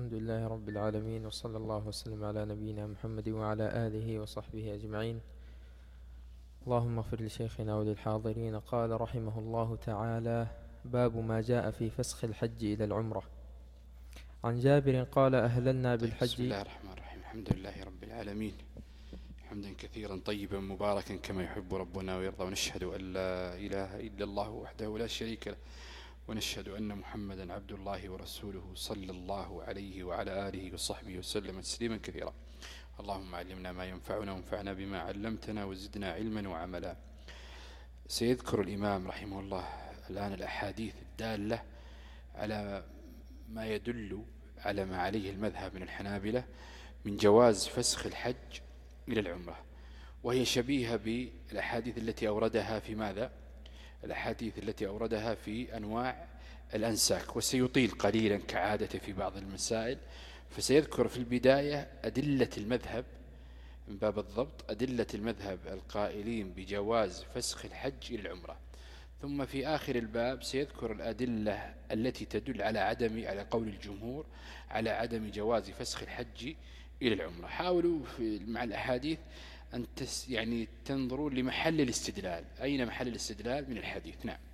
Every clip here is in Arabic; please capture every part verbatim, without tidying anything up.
الحمد لله رب العالمين، وصلى الله وسلم على نبينا محمد وعلى آله وصحبه أجمعين. اللهم اغفر لشيخنا وللحاضرين. قال رحمه الله تعالى: باب ما جاء في فسخ الحج إلى العمرة. عن جابر قال: أهللنا طيب، بالحج. بسم الله الرحمن الرحيم. الحمد لله رب العالمين، حمدا كثيرا طيبا مباركا كما يحب ربنا ويرضى، ونشهد أن لا إله إلا الله وحده لا شريك له، ونشهد أن محمدا عبد الله ورسوله صلى الله عليه وعلى آله وصحبه وسلم تسليما كثيرا. اللهم علمنا ما ينفعنا وانفعنا بما علمتنا وزدنا علما وعملا. سيذكر الإمام رحمه الله الآن الأحاديث الدالة على ما يدل على ما عليه المذهب من الحنابلة من جواز فسخ الحج إلى العمرة، وهي شبيهة بالأحاديث التي أوردها في ماذا؟ الأحاديث التي أوردها في أنواع الأنساك، وسيطيل قليلا كعادة في بعض المسائل. فسيذكر في البداية أدلة المذهب من باب الضبط، أدلة المذهب القائلين بجواز فسخ الحج إلى العمرة، ثم في آخر الباب سيذكر الأدلة التي تدل على عدم على قول الجمهور على عدم جواز فسخ الحج إلى العمرة. حاولوا في مع الأحاديث أن تس يعني تنظروا لمحل الاستدلال، أين محل الاستدلال من الحديث. نعم.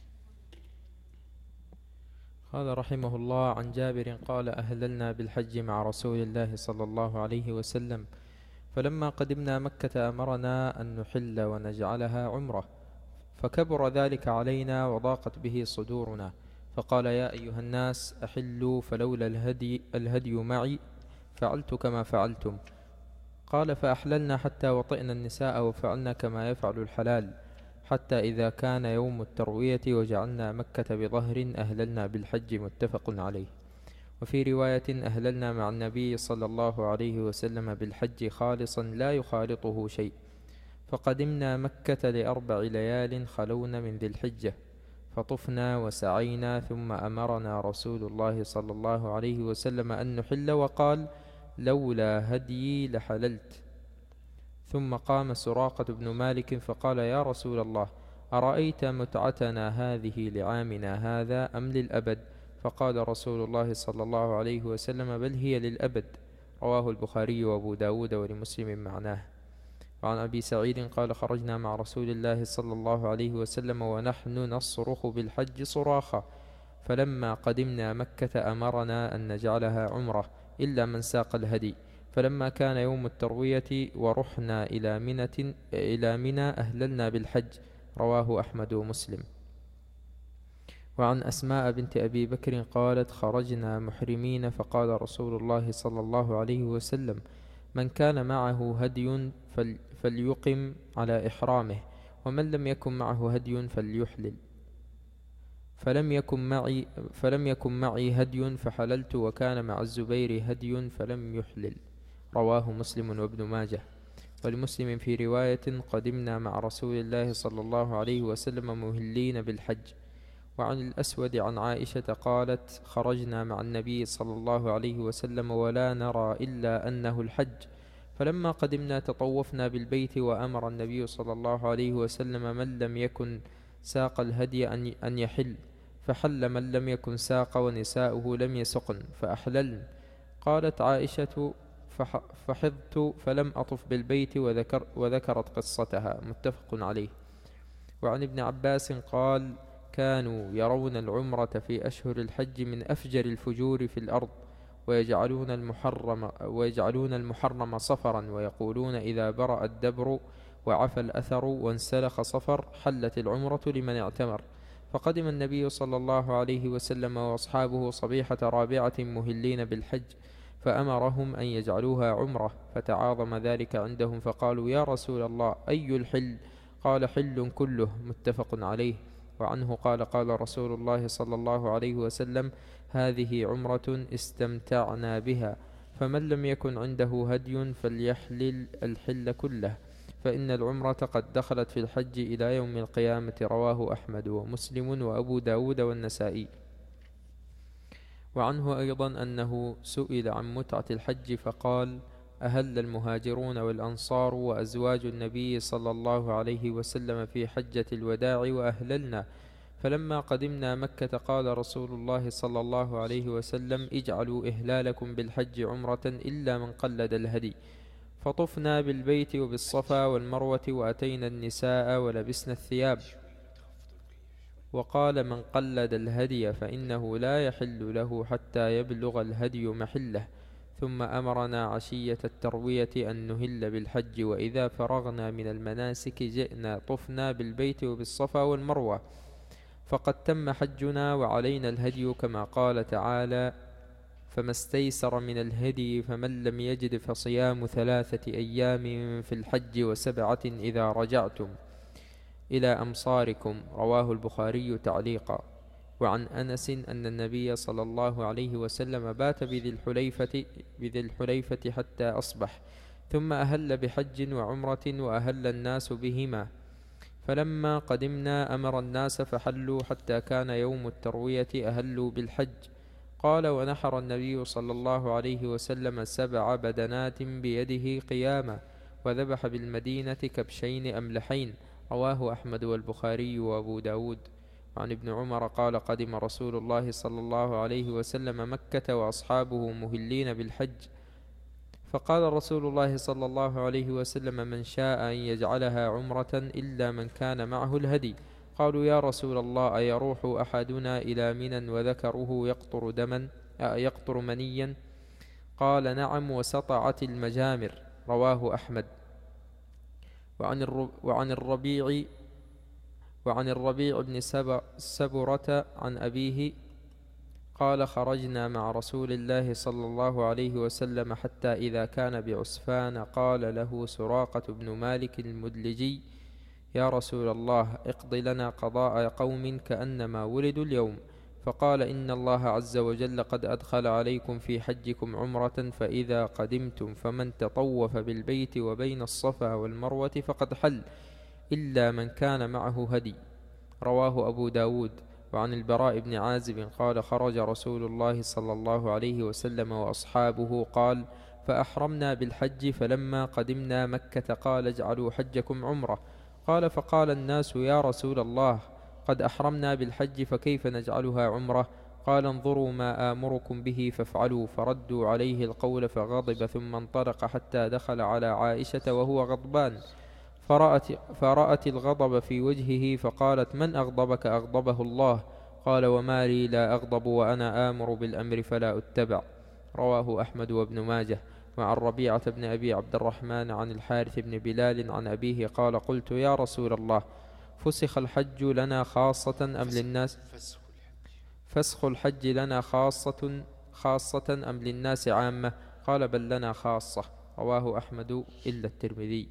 قال رحمه الله: عن جابر قال: أهللنا بالحج مع رسول الله صلى الله عليه وسلم، فلما قدمنا مكة أمرنا أن نحل ونجعلها عمرة، فكبر ذلك علينا وضاقت به صدورنا، فقال: يا أيها الناس أحلوا، فلولا الهدي, الهدي معي فعلت كما فعلتم. قال: فأحللنا حتى وطئنا النساء وفعلنا كما يفعل الحلال، حتى إذا كان يوم التروية وجعلنا مكة بظهر أهللنا بالحج. متفق عليه. وفي رواية: أهللنا مع النبي صلى الله عليه وسلم بالحج خالصا لا يخالطه شيء، فقدمنا مكة لأربع ليال خلون من ذي الحجة، فطفنا وسعينا، ثم أمرنا رسول الله صلى الله عليه وسلم أن نحل، وقال: لولا هديي لحللت. ثم قام سراقة بن مالك فقال: يا رسول الله، أرأيت متعتنا هذه لعامنا هذا أم للأبد؟ فقال رسول الله صلى الله عليه وسلم: بل هي للأبد. رواه البخاري وأبو داود ولمسلم معناه. وعن أبي سعيد قال: خرجنا مع رسول الله صلى الله عليه وسلم ونحن نصرخ بالحج صراخا، فلما قدمنا مكة أمرنا أن نجعلها عمرة إلا من ساق الهدي، فلما كان يوم التروية ورحنا إلى منى إلى منى أهللنا بالحج. رواه أحمد ومسلم. وعن أسماء بنت أبي بكر قالت: خرجنا محرمين، فقال رسول الله صلى الله عليه وسلم: من كان معه هدي فليقم على إحرامه، ومن لم يكن معه هدي فليحلل. فلم يكن معي فلم يكن معي هدي فحللت، وكان مع الزبير هدي فلم يحلل. رواه مسلم وابن ماجه. ولمسلم في رواية: قدمنا مع رسول الله صلى الله عليه وسلم مهلين بالحج. وعن الأسود عن عائشة قالت: خرجنا مع النبي صلى الله عليه وسلم ولا نرى إلا أنه الحج، فلما قدمنا تطوفنا بالبيت، وأمر النبي صلى الله عليه وسلم من لم يكن ساق الهدي أن يحل، فحل من لم يكن ساق، ونساؤه لم يسقن فأحللن. قالت عائشة: فحضت فلم أطف بالبيت، وذكر وذكرت قصتها. متفق عليه. وعن ابن عباس قال: كانوا يرون العمرة في أشهر الحج من أفجر الفجور في الأرض، ويجعلون المحرم, ويجعلون المحرم صفرا، ويقولون: إذا برأ الدبر وعفى الأثر وانسلخ صفر حلت العمرة لمن اعتمر. فقدم النبي صلى الله عليه وسلم وأصحابه صبيحة رابعة مهلين بالحج، فأمرهم أن يجعلوها عمرة، فتعاظم ذلك عندهم، فقالوا: يا رسول الله، أي الحل؟ قال: حل كله. متفق عليه. وعنه قال: قال رسول الله صلى الله عليه وسلم: هذه عمرة استمتعنا بها، فمن لم يكن عنده هدي فليحلل الحل كله، فإن العمرة قد دخلت في الحج إلى يوم القيامة. رواه أحمد ومسلم وأبو داود والنسائي. وعنه أيضا أنه سئل عن متعة الحج فقال: أهل المهاجرون والأنصار وأزواج النبي صلى الله عليه وسلم في حجة الوداع وأهللنا، فلما قدمنا مكة قال رسول الله صلى الله عليه وسلم اجعلوا إهلالكم بالحج عمرة إلا من قلد الهدي. فطفنا بالبيت وبالصفا والمروة وأتينا النساء ولبسنا الثياب. وقال من قلد الهدي فإنه لا يحل له حتى يبلغ الهدي محله. ثم أمرنا عشية التروية أن نهل بالحج، وإذا فرغنا من المناسك جئنا طفنا بالبيت وبالصفا والمروة، فقد تم حجنا وعلينا الهدي، كما قال تعالى فما استيسر من الهدي فمن لم يجد فصيام ثلاثة أيام في الحج وسبعة إذا رجعتم إلى أمصاركم. رواه البخاري تعليقا. وعن أنس أن النبي صلى الله عليه وسلم بات بذي الحليفة, بذي الحليفة حتى أصبح، ثم أهل بحج وعمرة وأهل الناس بهما. فلما قدمنا أمر الناس فحلوا حتى كان يوم التروية أهلوا بالحج. قال ونحر النبي صلى الله عليه وسلم سبع بدنات بيده قياما، وذبح بالمدينة كبشين أملحين. رواه أحمد والبخاري وأبو داود. وعن ابن عمر قال قدم رسول الله صلى الله عليه وسلم مكة وأصحابه مهلين بالحج، فقال رسول الله صلى الله عليه وسلم من شاء أن يجعلها عمرة إلا من كان معه الهدي. قالوا يا رسول الله أيروح أحدنا إلى منى وذكره يقطر دما يقطر منيا؟ قال نعم وسطعت المجامر. رواه أحمد. وعن وعن الربيع وعن الربيع بن سبرة عن أبيه قال خرجنا مع رسول الله صلى الله عليه وسلم حتى إذا كان بعسفان قال له سراقة بن مالك المدلجي يا رسول الله اقض لنا قضاء قوم كأنما ولدوا اليوم. فقال إن الله عز وجل قد أدخل عليكم في حجكم عمرة، فإذا قدمتم فمن تطوف بالبيت وبين الصفا والمروة فقد حل إلا من كان معه هدي. رواه أبو داود. وعن البراء بن عازب قال خرج رسول الله صلى الله عليه وسلم وأصحابه قال فأحرمنا بالحج، فلما قدمنا مكة قال اجعلوا حجكم عمرة. قال فقال الناس يا رسول الله قد أحرمنا بالحج فكيف نجعلها عمرة؟ قال انظروا ما آمركم به فافعلوا. فردوا عليه القول فغضب، ثم انطلق حتى دخل على عائشة وهو غضبان، فرأت, فرأت الغضب في وجهه فقالت من أغضبك؟ أغضبه الله. قال وما لي لا أغضب وأنا آمر بالأمر فلا أتبع. رواه أحمد وابن ماجه. وعن ربيعة بن أبي عبد الرحمن عن الحارث بن بلال عن أبيه قال قلت يا رسول الله فسخ الحج لنا خاصة أم للناس فسخ الحج لنا خاصة خاصة أم للناس عامة؟ قال بل لنا خاصة. رواه أحمد إلا الترمذي.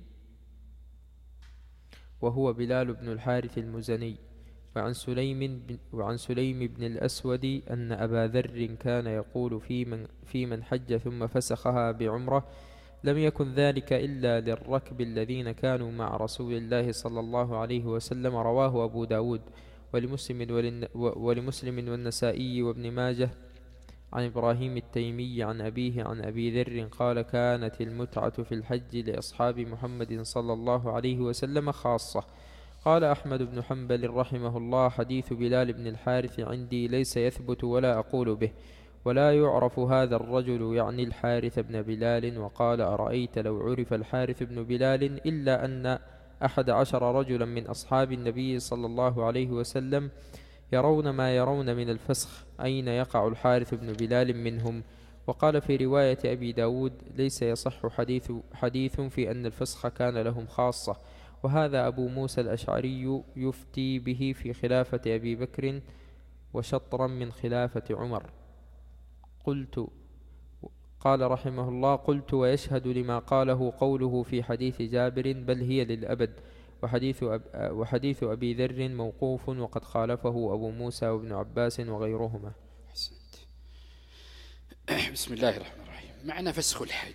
وهو بلال بن الحارث المزني. وعن سليم بن, وعن سليم بن الأسود أن أبا ذر كان يقول في من, في من حج ثم فسخها بعمرة لم يكن ذلك إلا للركب الذين كانوا مع رسول الله صلى الله عليه وسلم. رواه أبو داود ولمسلم, ولمسلم والنسائي وابن ماجه عن إبراهيم التيمي عن أبيه عن أبي ذر قال كانت المتعة في الحج لأصحاب محمد صلى الله عليه وسلم خاصة. قال أحمد بن حنبل رحمه الله حديث بلال بن الحارث عندي ليس يثبت ولا أقول به، ولا يعرف هذا الرجل يعني الحارث بن بلال. وقال أرأيت لو عرف الحارث بن بلال إلا أن أحد عشر رجلا من أصحاب النبي صلى الله عليه وسلم يرون ما يرون من الفسخ، أين يقع الحارث بن بلال منهم؟ وقال في رواية أبي داود ليس يصح حديث, حديث في أن الفسخ كان لهم خاصة، وهذا أبو موسى الأشعري يفتي به في خلافة أبي بكر وشطرا من خلافة عمر. قلت قال رحمه الله قلت ويشهد لما قاله قوله في حديث جابر بل هي للأبد، وحديث, أب وحديث أبي ذر موقوف وقد خالفه أبو موسى وابن عباس وغيرهما. حسنت. بسم الله الرحمن الرحيم. معنى فسخ الحج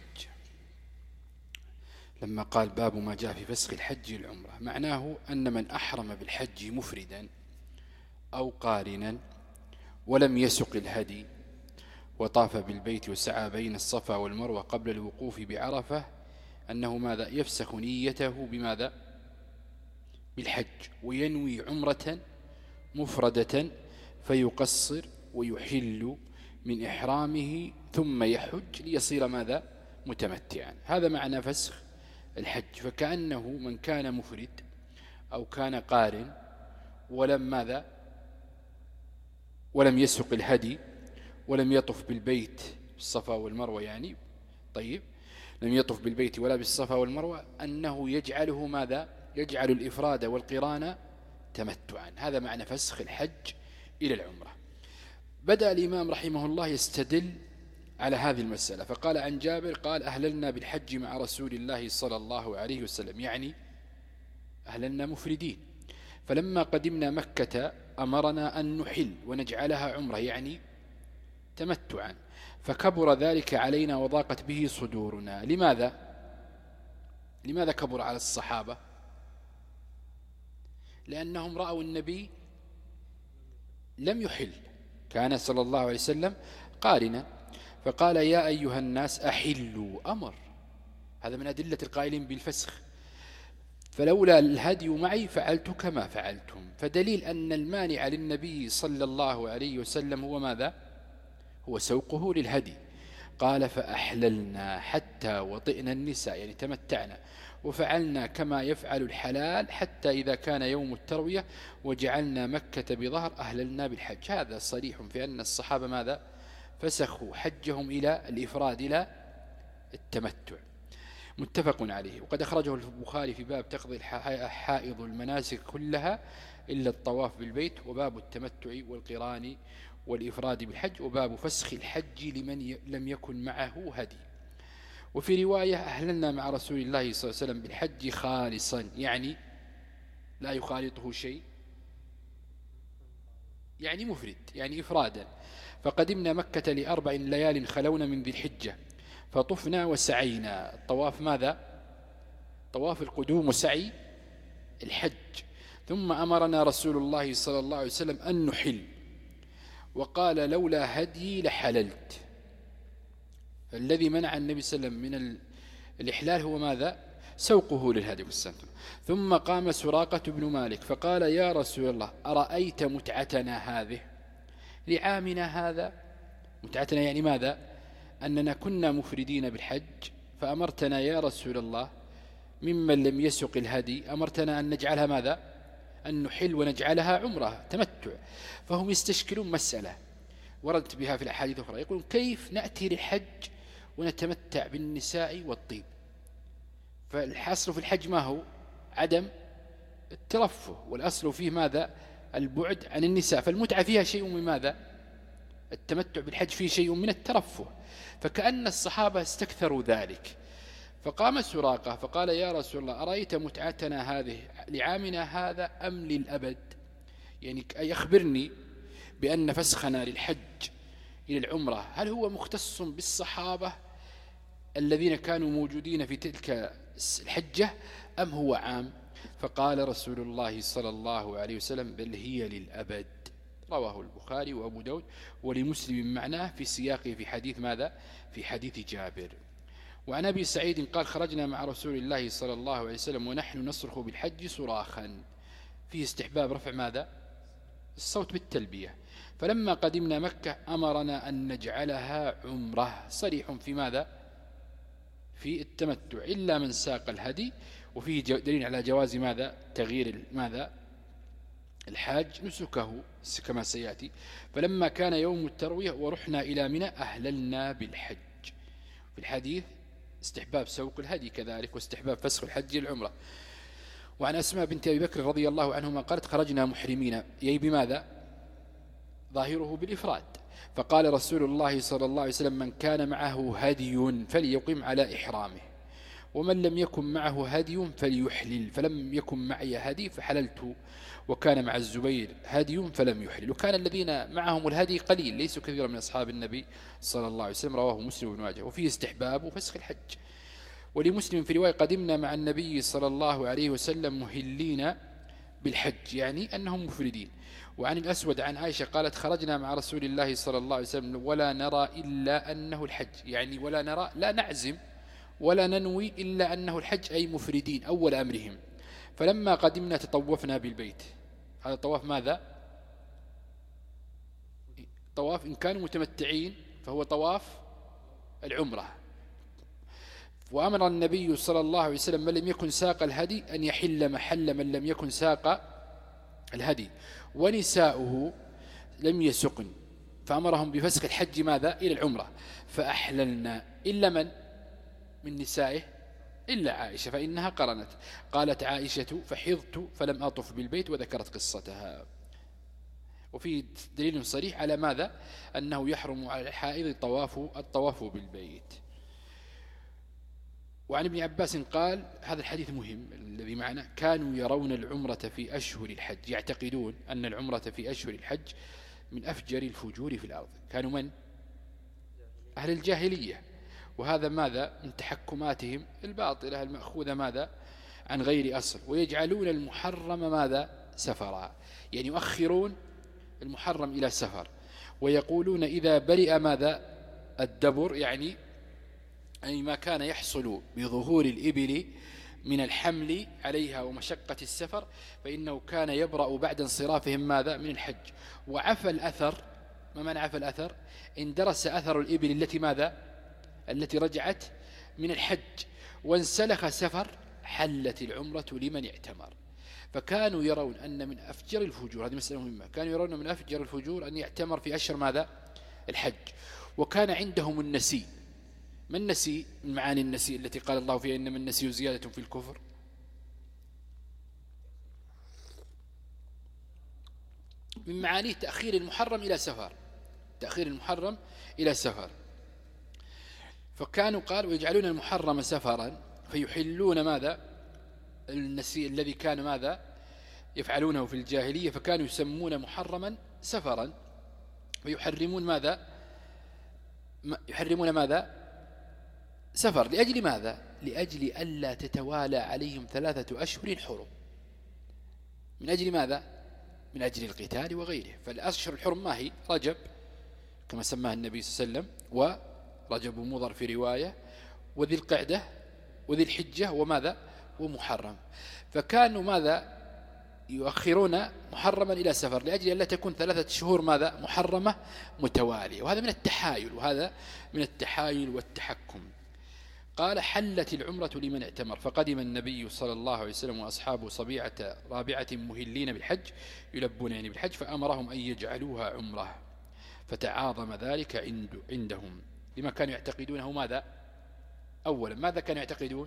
لما قال باب ما جاء في فسخ الحج العمرة، معناه أن من أحرم بالحج مفردا أو قارنا ولم يسق الهدي وطاف بالبيت وسعى بين الصفا والمروة قبل الوقوف بعرفة أنه ماذا يفسخ نيته بماذا؟ بالحج، وينوي عمرة مفردة فيقصر ويحل من إحرامه ثم يحج ليصير ماذا؟ متمتعا. هذا معنى فسخ الحج. فكأنه من كان مفرد أو كان قارن ولم ماذا؟ ولم يسق الهدي ولم يطف بالبيت بالصفا والمروة، يعني طيب لم يطف بالبيت ولا بالصفا والمروة، أنه يجعله ماذا؟ يجعل الإفراد والقران تمتعا. هذا معنى فسخ الحج إلى العمرة. بدأ الإمام رحمه الله يستدل على هذه المسألة، فقال عن جابر قال أهللنا بالحج مع رسول الله صلى الله عليه وسلم، يعني أهللنا مفردين، فلما قدمنا مكة أمرنا أن نحل ونجعلها عمرة، يعني تمتعا، فكبر ذلك علينا وضاقت به صدورنا. لماذا؟ لماذا كبر على الصحابة؟ لأنهم رأوا النبي لم يحل، كان صلى الله عليه وسلم قارنا، فقال يا أيها الناس أحلوا، أمر. هذا من أدلة القائلين بالفسخ، فلولا الهدي معي فعلت كما فعلتم. فدليل أن المانع للنبي صلى الله عليه وسلم هو ماذا؟ هو سوقه للهدي. قال فأحللنا حتى وطئنا النساء، يعني تمتعنا، وفعلنا كما يفعل الحلال حتى إذا كان يوم التروية وجعلنا مكة بظهر أهللنا بالحج. هذا صريح في أن الصحابة ماذا؟ فسخوا حجهم إلى الإفراد إلى التمتع. متفق عليه. وقد أخرجه البخاري في باب تقضي حائض المناسك كلها إلا الطواف بالبيت، وباب التمتع والقران والإفراد بالحج، وباب فسخ الحج لمن لم يكن معه هدي. وفي رواية أهللنا مع رسول الله صلى الله عليه وسلم بالحج خالصا، يعني لا يخالطه شيء، يعني مفرد، يعني إفرادا. فقدمنا مكة لأربع ليال خلونا من ذي الحجة، فطفنا وسعينا. الطواف ماذا؟ طواف القدوم وسعي الحج. ثم أمرنا رسول الله صلى الله عليه وسلم أن نحل، وقال لولا هدي لحللت. الذي منع النبي صلى الله عليه وسلم من الإحلال هو ماذا؟ سوقه للهدي والسنة. ثم قام سراقة بن مالك فقال يا رسول الله أرأيت متعتنا هذه لعامنا هذا؟ متعتنا يعني ماذا؟ أننا كنا مفردين بالحج، فأمرتنا يا رسول الله ممن لم يسق الهدي، أمرتنا أن نجعلها ماذا؟ أن نحل ونجعلها عمرة تمتع. فهم يستشكلون مسألة وردت بها في الأحاديث الأخرى، يقولون كيف نأتي للحج ونتمتع بالنساء والطيب؟ فالحصل في الحج ما هو؟ عدم الترفه، والأصل فيه ماذا؟ البعد عن النساء. فالمتعة فيها شيء من ماذا؟ التمتع بالحج فيه شيء من الترفه. فكأن الصحابة استكثروا ذلك. فقام سراقة فقال يا رسول الله أرأيت متعتنا هذه لعامنا هذا أم للأبد؟ يعني يخبرني بأن فسخنا للحج إلى العمرة هل هو مختص بالصحابة الذين كانوا موجودين في تلك الحجة أم هو عام؟ فقال رسول الله صلى الله عليه وسلم بل هي للأبد. رواه البخاري وأبو داود ولمسلم معناه في سياقه في حديث ماذا؟ في حديث جابر. وعن أبي سعيد قال خرجنا مع رسول الله صلى الله عليه وسلم ونحن نصرخ بالحج صراخا، فيه استحباب رفع ماذا؟ الصوت بالتلبية. فلما قدمنا مكة أمرنا أن نجعلها عمرة، صريح في ماذا؟ في التمتع إلا من ساق الهدي. وفيه دليل على جواز ماذا؟ تغيير ماذا؟ الحاج نسكه كما سيأتي. فلما كان يوم التروية ورحنا إلى منى أهللنا بالحج. في الحديث استحباب سوق الهدي كذلك، واستحباب فسخ الحج العمرة. وعن أسماء بنت أبي بكر رضي الله عنهما قالت خرجنا محرمين، يي بماذا؟ ظاهره بالإفراد. فقال رسول الله صلى الله عليه وسلم من كان معه هدي فليقم على إحرامه، ومن لم يكن معه هدي فليحلل. فلم يكن معي هدي فحللت، وكان مع الزبير هدي فلم يحلل. وكان الذين معهم الهدي قليل، ليسوا كثيرا من أصحاب النبي صلى الله عليه وسلم. رواه مسلم وابن ماجه. وفيه استحباب وفسخ الحج. ولمسلم في رواية قدمنا مع النبي صلى الله عليه وسلم مهلين بالحج، يعني أنهم مفردين. وعن الأسود عن عائشة قالت خرجنا مع رسول الله صلى الله عليه وسلم ولا نرى إلا أنه الحج، يعني ولا نرى لا نعزم ولا ننوي إلا أنه الحج، أي مفردين أول أمرهم. فلما قدمنا تطوفنا بالبيت. هذا طواف ماذا؟ طواف إن كانوا متمتعين فهو طواف العمرة. وأمر النبي صلى الله عليه وسلم من لم يكن ساق الهدي أن يحل محل من لم يكن ساق الهدي، ونساؤه لم يسقن، فأمرهم بفسخ الحج ماذا إلى العمرة، فأحللنا إلا من من نسائه إلا عائشة فإنها قرنت. قالت عائشة فحضت فلم أطف بالبيت، وذكرت قصتها. وفي دليل صريح على ماذا أنه يحرم على الحائض طواف الطواف بالبيت. وعن ابن عباس قال، هذا الحديث مهم الذي معنا، كانوا يرون العمرة في أشهر الحج، يعتقدون أن العمرة في أشهر الحج من أفجر الفجور في الأرض. كانوا من؟ أهل الجاهلية. وهذا ماذا من تحكماتهم الباطلة المأخوذة ماذا عن غير أصل. ويجعلون المحرم ماذا سفرا، يعني يؤخرون المحرم إلى سفر. ويقولون إذا برئ ماذا الدبر، يعني أي ما كان يحصل بظهور الإبل من الحمل عليها ومشقة السفر، فإنه كان يبرأ بعد انصرافهم ماذا من الحج. وعفى الأثر، ما معنى عفى الأثر؟ اندرس أثر الإبل التي ماذا التي رجعت من الحج، وانسلخ سفر، حلت العمرة لمن اعتمر. فكانوا يرون أن من أفجر الفجور، هذه مسألة مهمة، كانوا يرون من أفجر الفجور أن يعتمر في أشهر ماذا الحج. وكان عندهم النسي. ما النسي؟ من معاني النسي التي قال الله فيها إنما النسي زيادة في الكفر. من معانيه تأخير المحرم إلى سفر، تأخير المحرم إلى سفر. فكانوا قال ويجعلون المحرم سفرا، فيحلون ماذا النسي الذي كان ماذا يفعلونه في الجاهلية، فكانوا يسمون محرما سفرا، ويحرمون ماذا يحرمون ماذا سفر. لأجل ماذا؟ لأجل ألا تتوالى عليهم ثلاثة أشهر حرم. من أجل ماذا؟ من أجل القتال وغيره. فالأشهر الحرم ما هي؟ رجب كما سماها النبي صلى الله عليه وسلم، ورجب مضر في رواية، وذي القعدة، وذي الحجة، وماذا ومحرم. فكانوا ماذا يؤخرون محرما إلى سفر لأجل أن لا تكون ثلاثة شهور ماذا محرمة متوالية. وهذا من التحايل، وهذا من التحايل والتحكم. قال حلت العمرة لمن اعتمر. فقدم النبي صلى الله عليه وسلم وأصحابه صبيعة رابعة مهلين بالحج، يلبون يعني بالحج، فأمرهم أن يجعلوها عمرة، فتعاظم ذلك عند عندهم لما كانوا يعتقدونه. ماذا أولا ماذا كانوا يعتقدون؟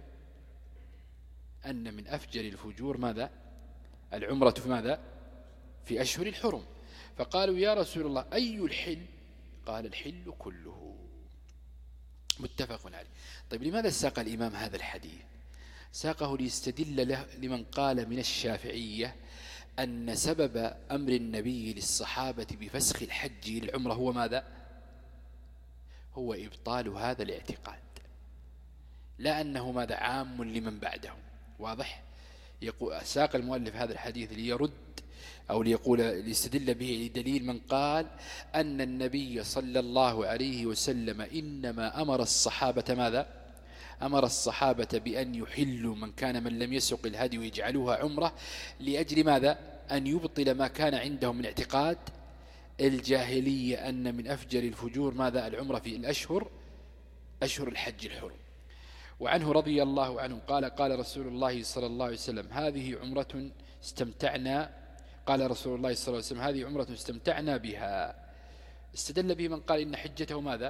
أن من أفجر الفجور ماذا العمرة في ماذا في أشهر الحرم. فقالوا يا رسول الله أي الحل؟ قال الحل كله، متفق عليه. طيب لماذا ساق الإمام هذا الحديث؟ ساقه ليستدل له لمن قال من الشافعية أن سبب أمر النبي للصحابة بفسخ الحج للعمرة هو ماذا؟ هو إبطال هذا الاعتقاد، لا أنه ماذا عام لمن بعدهم. واضح؟ يقول ساق المؤلف هذا الحديث ليرد أو ليقول ليستدل به لدليل من قال أن النبي صلى الله عليه وسلم إنما أمر الصحابة ماذا أمر الصحابة بأن يحلوا من كان من لم يسق الهدي ويجعلوها عمرة، لأجل ماذا أن يبطل ما كان عندهم من اعتقاد الجاهلية أن من أفجر الفجور ماذا العمرة في الأشهر أشهر الحج الحرم. وعنه رضي الله عنه قال قال رسول الله صلى الله عليه وسلم هذه عمرة استمتعنا قال رسول الله صلى الله عليه وسلم هذه عمرة استمتعنا بها. استدل به من قال إن حجته ماذا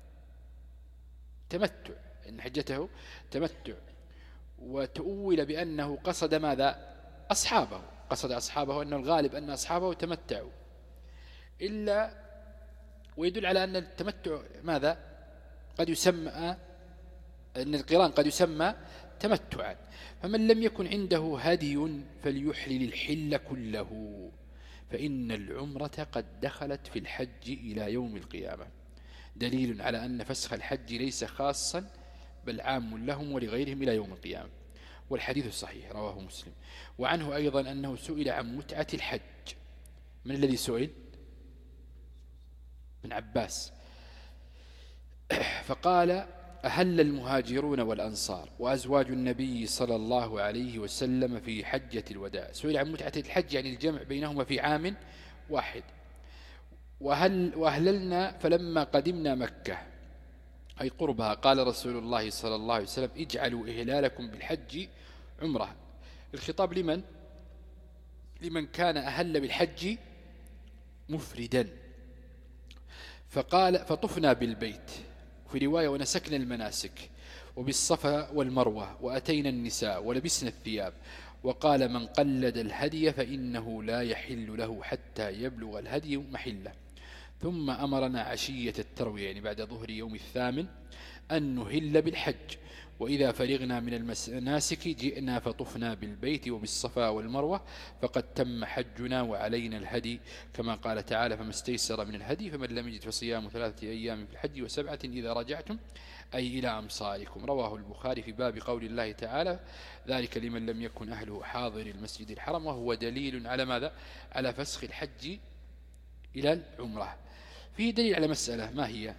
تمتع، إن حجته تمتع، وتؤول بأنه قصد ماذا أصحابه، قصد أصحابه، أنه الغالب أن أصحابه تمتعوا، إلا ويدل على أن التمتع ماذا قد يسمى أن القران قد يسمى تمتعا. فمن لم يكن عنده هدي فليحلل الحل كله، فإن العمرة قد دخلت في الحج إلى يوم القيامة، دليل على أن فسخ الحج ليس خاصا بل عام لهم ولغيرهم إلى يوم القيامة. والحديث صحيح رواه مسلم. وعنه أيضا أنه سئل عن متعة الحج. من الذي سئل؟ ابن عباس. فقال أهل المهاجرون والأنصار وأزواج النبي صلى الله عليه وسلم في حجة الوداع. سئل عن متعة الحج يعني الجمع بينهما في عام واحد. وهل وأهللنا فلما قدمنا مكة أي قربها قال رسول الله صلى الله عليه وسلم اجعلوا إهلالكم بالحج عمره. الخطاب لمن؟ لمن كان أهل بالحج مفردا. فقال فطفنا بالبيت، في رواية ونسكنا المناسك وبالصفا والمروة وأتينا النساء ولبسنا الثياب. وقال من قلد الهدي فإنه لا يحل له حتى يبلغ الهدي محله. ثم أمرنا عشية التروية يعني بعد ظهر يوم الثامن أن نهل بالحج، وإذا فرغنا من المناسك جئنا فطفنا بالبيت وبالصفا والمروة فقد تم حجنا وعلينا الهدي، كما قال تعالى فما استيسر من الهدي فمن لم يجد فصيام ثلاثة أيام في الحج وسبعة إذا رجعتم أي إلى أمصاركم. رواه البخاري في باب قول الله تعالى ذلك لمن لم يكن أهله حاضر المسجد الحرام، وهو دليل على ماذا؟ على فسخ الحج إلى العمرة. فيه دليل على مسألة ما هي؟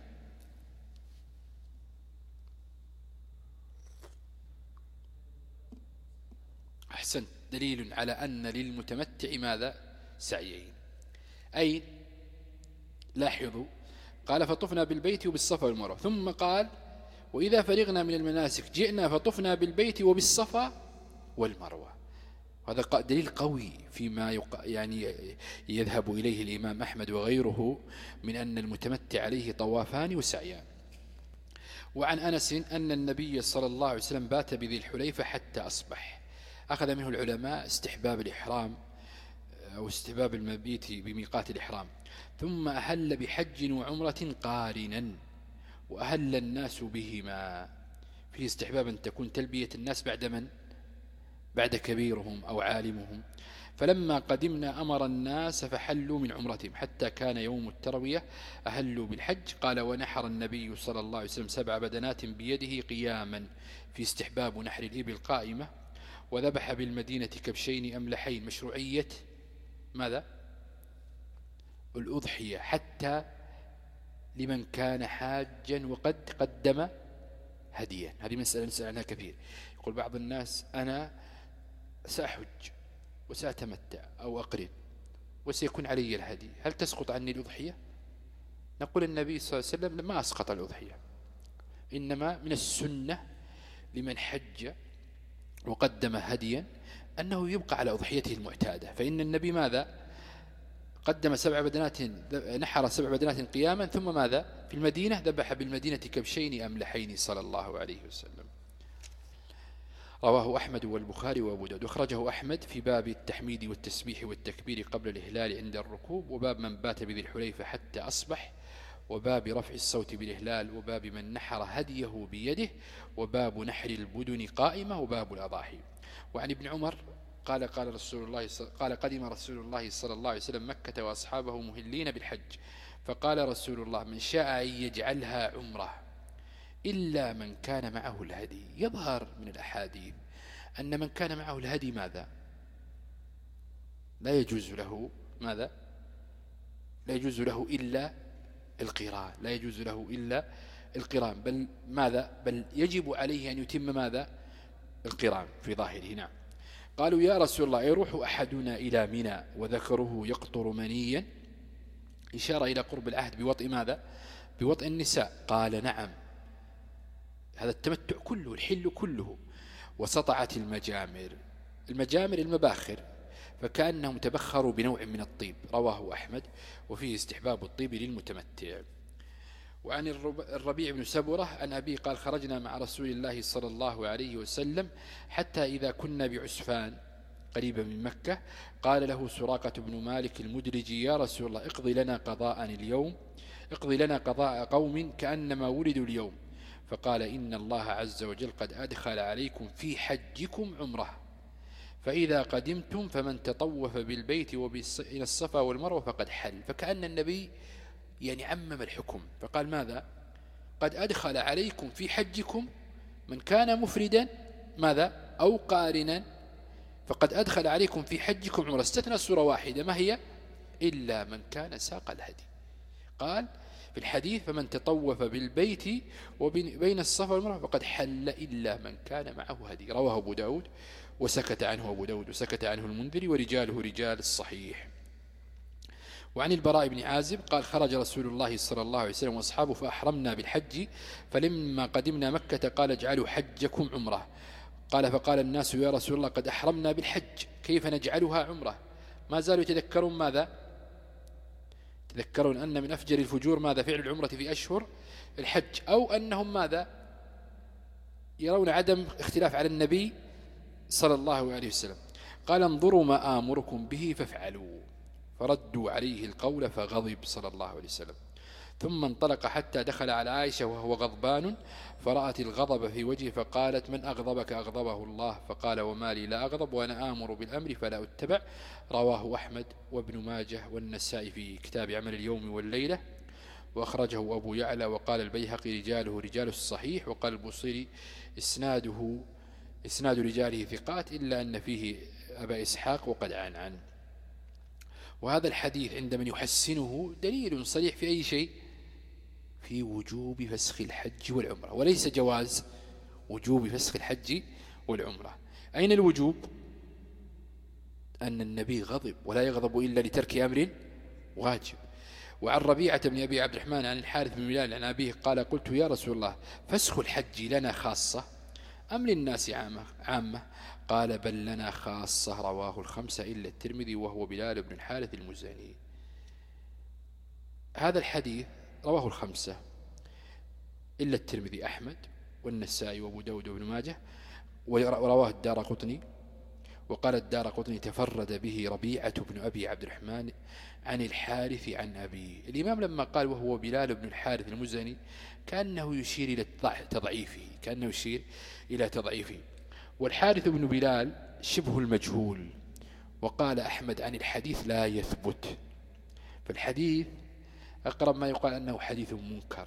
أحسنت، دليل على أن للمتمتع ماذا؟ سعيين. أي لاحظوا قال فطفنا بالبيت وبالصفا والمروة، ثم قال وإذا فرغنا من المناسك جئنا فطفنا بالبيت وبالصفا والمروة. هذا دليل قوي فيما يعني يذهب إليه الإمام أحمد وغيره من أن المتمتع عليه طوافان وسعيان. وعن أنس أن النبي صلى الله عليه وسلم بات بذي الحليفة حتى أصبح. أخذ منه العلماء استحباب الإحرام أو استحباب المبيت بميقات الإحرام، ثم أهل بحج وعمرة قارنا وأهل الناس بهما. فيه استحباب أن تكون تلبية الناس بعد من؟ بعد كبيرهم أو عالمهم. فلما قدمنا أمر الناس فحلوا من عمرتهم حتى كان يوم التروية أهلوا بالحج. قال ونحر النبي صلى الله عليه وسلم سبع بدنات بيده قياما، في استحباب نحر الإبل قائمة، وذبح بالمدينة كبشين أملحين، مشروعية ماذا؟ الأضحية حتى لمن كان حاجا وقد قدم هديا. هذه مسألة نسأل عنها كثير. يقول بعض الناس أنا سأحج وسأتمتع أو أقرن وسيكون علي الهدي، هل تسقط عني الأضحية؟ نقول النبي صلى الله عليه وسلم ما أسقط الأضحية، إنما من السنة لمن حج وقدم هديا أنه يبقى على أضحيته المعتادة. فإن النبي ماذا؟ قدم سبع بدنات، نحر سبع بدنات قياما، ثم ماذا؟ في المدينة ذبح بالمدينة كبشين أملحين صلى الله عليه وسلم. رواه أحمد والبخاري وأبو داود. وأخرجه أحمد في باب التحميد والتسبيح والتكبير قبل الإهلال عند الركوب، وباب من بات بذي الحليفة حتى أصبح، وباب رفع الصوت بالإهلال، وباب من نحر هديه بيده، وباب نحر البدن قائمة، وباب الأضاحي. وعن ابن عمر قال قال رسول الله قال قدم رسول الله صلى الله عليه وسلم مكة وأصحابه مهلين بالحج، فقال رسول الله من شاء أن يجعلها عمره إلا من كان معه الهدي. يظهر من الأحاديث أن من كان معه الهدي ماذا؟ لا يجوز له ماذا؟ لا يجوز له إلا القران، لا يجوز له إلا القران، بل ماذا؟ بل يجب عليه أن يتم ماذا؟ القران في ظاهره. نعم. قالوا يا رسول الله يروح أحدنا إلى منى وذكره يقطر منيا، إشارة إلى قرب العهد بوطء ماذا؟ بوطء النساء. قال نعم، هذا التمتع كله، الحل كله. وسطعت المجامر، المجامر المباخر، فكأنهم تبخروا بنوع من الطيب. رواه أحمد، وفيه استحباب الطيب للمتمتع. وعن الربيع بن سبرة أن أبي قال خرجنا مع رسول الله صلى الله عليه وسلم حتى إذا كنا بعسفان قريبا من مكة، قال له سراقة بن مالك المدرجي يا رسول الله اقضي لنا قضاء اليوم، اقضي لنا قضاء قوم كأنما ولدوا اليوم. فقال إن الله عز وجل قد أدخل عليكم في حجكم عمره، فإذا قدمتم فمن تطوف بالبيت إلى الصفا والمروة فقد حل. فكأن النبي يعني عمم الحكم، فقال ماذا؟ قد أدخل عليكم في حجكم من كان مفردا ماذا؟ أو قارنا، فقد أدخل عليكم في حجكم عمره. استثنى سورة واحدة، ما هي؟ إلا من كان ساق الهدي. قال في الحديث فمن تطوف بالبيت وبين الصفا والمروة فقد حل إلا من كان معه هدي. رواه أبو داود، وسكت عنه أبو داود وسكت عنه المنذري، ورجاله رجال الصحيح. وعن البراء بن عازب قال خرج رسول الله صلى الله عليه وسلم وأصحابه فأحرمنا بالحج، فلما قدمنا مكة قال اجعلوا حجكم عمره. قال فقال الناس يا رسول الله قد أحرمنا بالحج كيف نجعلها عمره؟ ما زالوا يتذكرون ماذا؟ تذكرون أن من أفجر الفجور ماذا؟ فعل العمرة في أشهر الحج، أو أنهم ماذا؟ يرون عدم اختلاف على النبي صلى الله عليه وسلم. قال انظروا ما آمركم به فافعلوا، فردوا عليه القول فغضب صلى الله عليه وسلم. ثم انطلق حتى دخل على عائشة وهو غضبان، فرأت الغضب في وجهه فقالت من أغضبك؟ أغضبه الله. فقال وما لي لا أغضب وأنا آمر بالأمر فلا أتبع. رواه أحمد وابن ماجه والنسائي في كتاب عمل اليوم والليلة، وأخرجه أبو يعلى. وقال البيهقي رجاله رجال الصحيح. وقال البصيري إسناده إسناد رجاله ثقات إلا أن فيه أبا إسحاق وقد عن عنه. وهذا الحديث عند من يحسنه دليل صريح في أي شيء؟ في وجوب فسخ الحج والعمرة، وليس جواز وجوب فسخ الحج والعمرة. أين الوجوب؟ أن النبي غضب ولا يغضب إلا لترك أمر واجب. وعن ربيعة بن أبي عبد الرحمن عن الحارث بن بلال عن أبيه قال قلت يا رسول الله فسخ الحج لنا خاصة أم للناس عامة؟ عامة قال بل لنا خاصة. رواه الخمسة إلا الترمذي وهو بلال بن الحارث المزني. هذا الحديث رواه الخمسة إلا الترمذي أحمد والنسائي وابو داود وابن ماجه، ورواه الدارقطني. وقال الدارقطني تفرد به ربيعة بن أبي عبد الرحمن عن الحارث عن أبيه. الإمام لما قال وهو بلال بن الحارث المزني كأنه يشير إلى تضعيفه، كأنه يشير إلى تضعيفه. والحارث بن بلال شبه المجهول. وقال أحمد عن الحديث لا يثبت، فالحديث أقرب ما يقال أنه حديث منكر.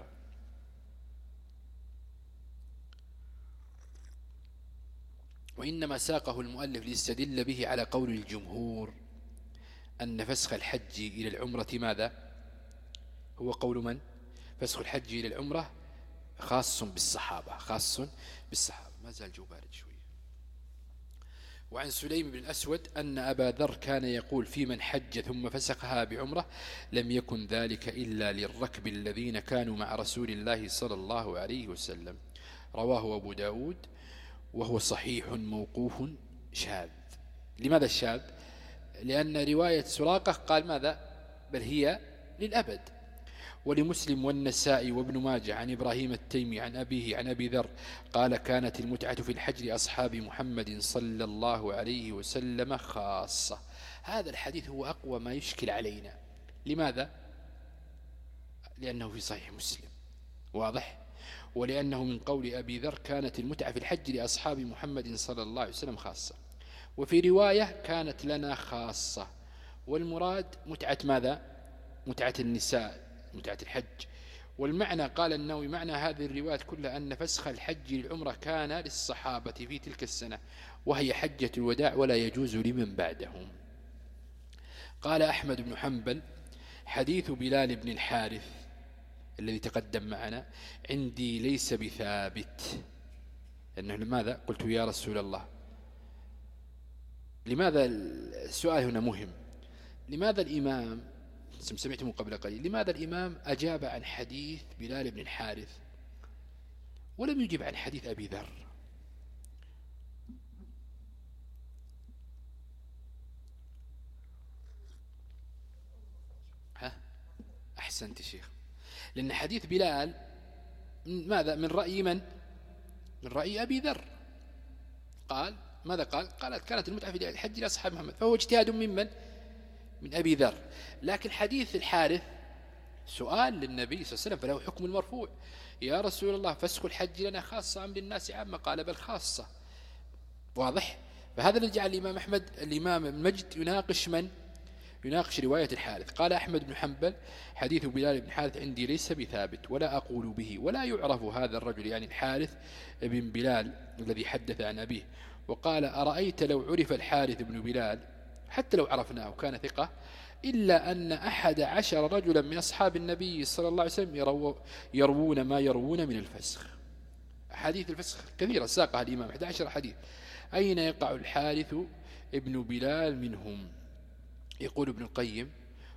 وإنما ساقه المؤلف ليستدل به على قول الجمهور أن فسخ الحج إلى العمرة ماذا؟ هو قول من؟ فسخ الحج إلى العمرة خاص بالصحابة، خاص بالصحابة. ما زال جو بارد شوي. وعن سليم بن الأسود أن أبا ذر كان يقول في من حج ثم فسخها بعمرة لم يكن ذلك إلا للركب الذين كانوا مع رسول الله صلى الله عليه وسلم. رواه أبو داود وهو صحيح موقوف شاذ. لماذا الشاذ؟ لأن رواية سراقة قال ماذا؟ بل هي للأبد. ولمسلم والنسائي وابن ماجه عن إبراهيم التيمي عن أبيه عن أبي ذر قال كانت المتعة في الحج لأصحاب محمد صلى الله عليه وسلم خاصة. هذا الحديث هو أقوى ما يشكل علينا. لماذا؟ لأنه في صحيح مسلم، واضح؟ ولأنه من قول أبي ذر كانت المتعة في الحج لأصحاب محمد صلى الله عليه وسلم خاصة. وفي رواية كانت لنا خاصة، والمراد متعة ماذا؟ متعة النساء، متعة الحج. والمعنى قال النووي معنى هذه الروايات كلها أن فسخ الحج للعمرة كان للصحابة في تلك السنة وهي حجة الوداع ولا يجوز لمن بعدهم. قال أحمد بن حنبل حديث بلال بن الحارث الذي تقدم معنا عندي ليس بثابت. أنه لماذا؟ قلت يا رسول الله. لماذا السؤال هنا مهم؟ لماذا الإمام سمعتم قبل قليل لماذا الإمام أجاب عن حديث بلال بن الحارث ولم يجب عن حديث أبي ذر؟ ها أحسنت شيخ. لأن حديث بلال ماذا؟ من رأي من؟ من رأي أبي ذر. قال ماذا قال؟ قالت كانت المتعة في الحج لأصحاب محمد، فهو اجتهاد ممن؟ من أبي ذر. لكن حديث الحارث سؤال للنبي صلى الله عليه وسلم فله حكم المرفوع. يا رسول الله فسخ الحج لنا خاصة أم للناس عامة؟ قال بل خاصة. واضح؟ فهذا الذي جعل الإمام أحمد الإمام المجد يناقش من؟ يناقش رواية الحارث. قال أحمد بن حنبل حديث بلال بن حارث عندي ليس بثابت ولا أقول به ولا يعرف هذا الرجل يعني الحارث بن بلال الذي حدث عن أبيه. وقال أرأيت لو عرف الحارث بن بلال حتى لو عرفناه كان ثقة إلا أن أحد عشر رجلا من أصحاب النبي صلى الله عليه وسلم يرو يروون ما يروون من الفسخ. حديث الفسخ كثيرة ساقها الإمام أحد عشر حديث. أين يقع الحارث ابن بلال منهم؟ يقول ابن القيم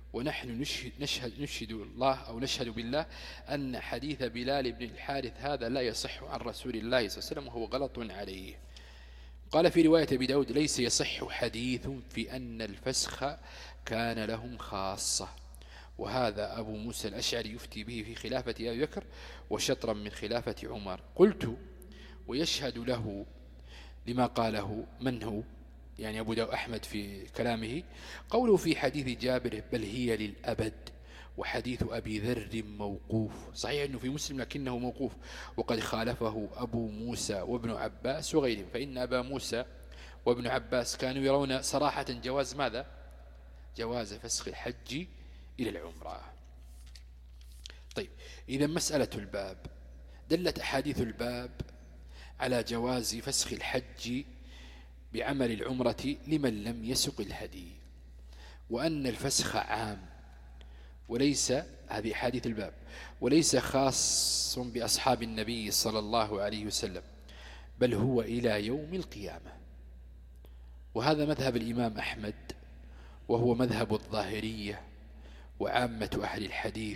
ونحن نشهد, نشهد, نشهد الله أو نشهد بالله أن حديث بلال بن الحارث هذا لا يصح عن رسول الله صلى الله عليه وسلم وهو غلط عليه. قال في رواية أبي داود: ليس يصح حديث في أن الفسخ كان لهم خاصة. وهذا أبو موسى الأشعري يفتي به في خلافة أبي بكر وشطرا من خلافة عمر. قلت: ويشهد له لما قاله من هو؟ يعني أبو داود أحمد في كلامه قوله في حديث جابر: بل هي للأبد. وحديث أبي ذر موقوف، صحيح أنه في مسلم لكنه موقوف، وقد خالفه أبو موسى وابن عباس وغيرهم، فإن أبا موسى وابن عباس كانوا يرون صراحة جواز ماذا؟ جواز فسخ الحج إلى العمرة. طيب، إذا مسألة الباب دلت أحاديث الباب على جواز فسخ الحج بعمل العمرة لمن لم يسق الهدي، وأن الفسخ عام وليس، هذه حديث الباب، وليس خاص بأصحاب النبي صلى الله عليه وسلم، بل هو إلى يوم القيامة. وهذا مذهب الإمام أحمد، وهو مذهب الظاهرية وعامة أهل الحديث.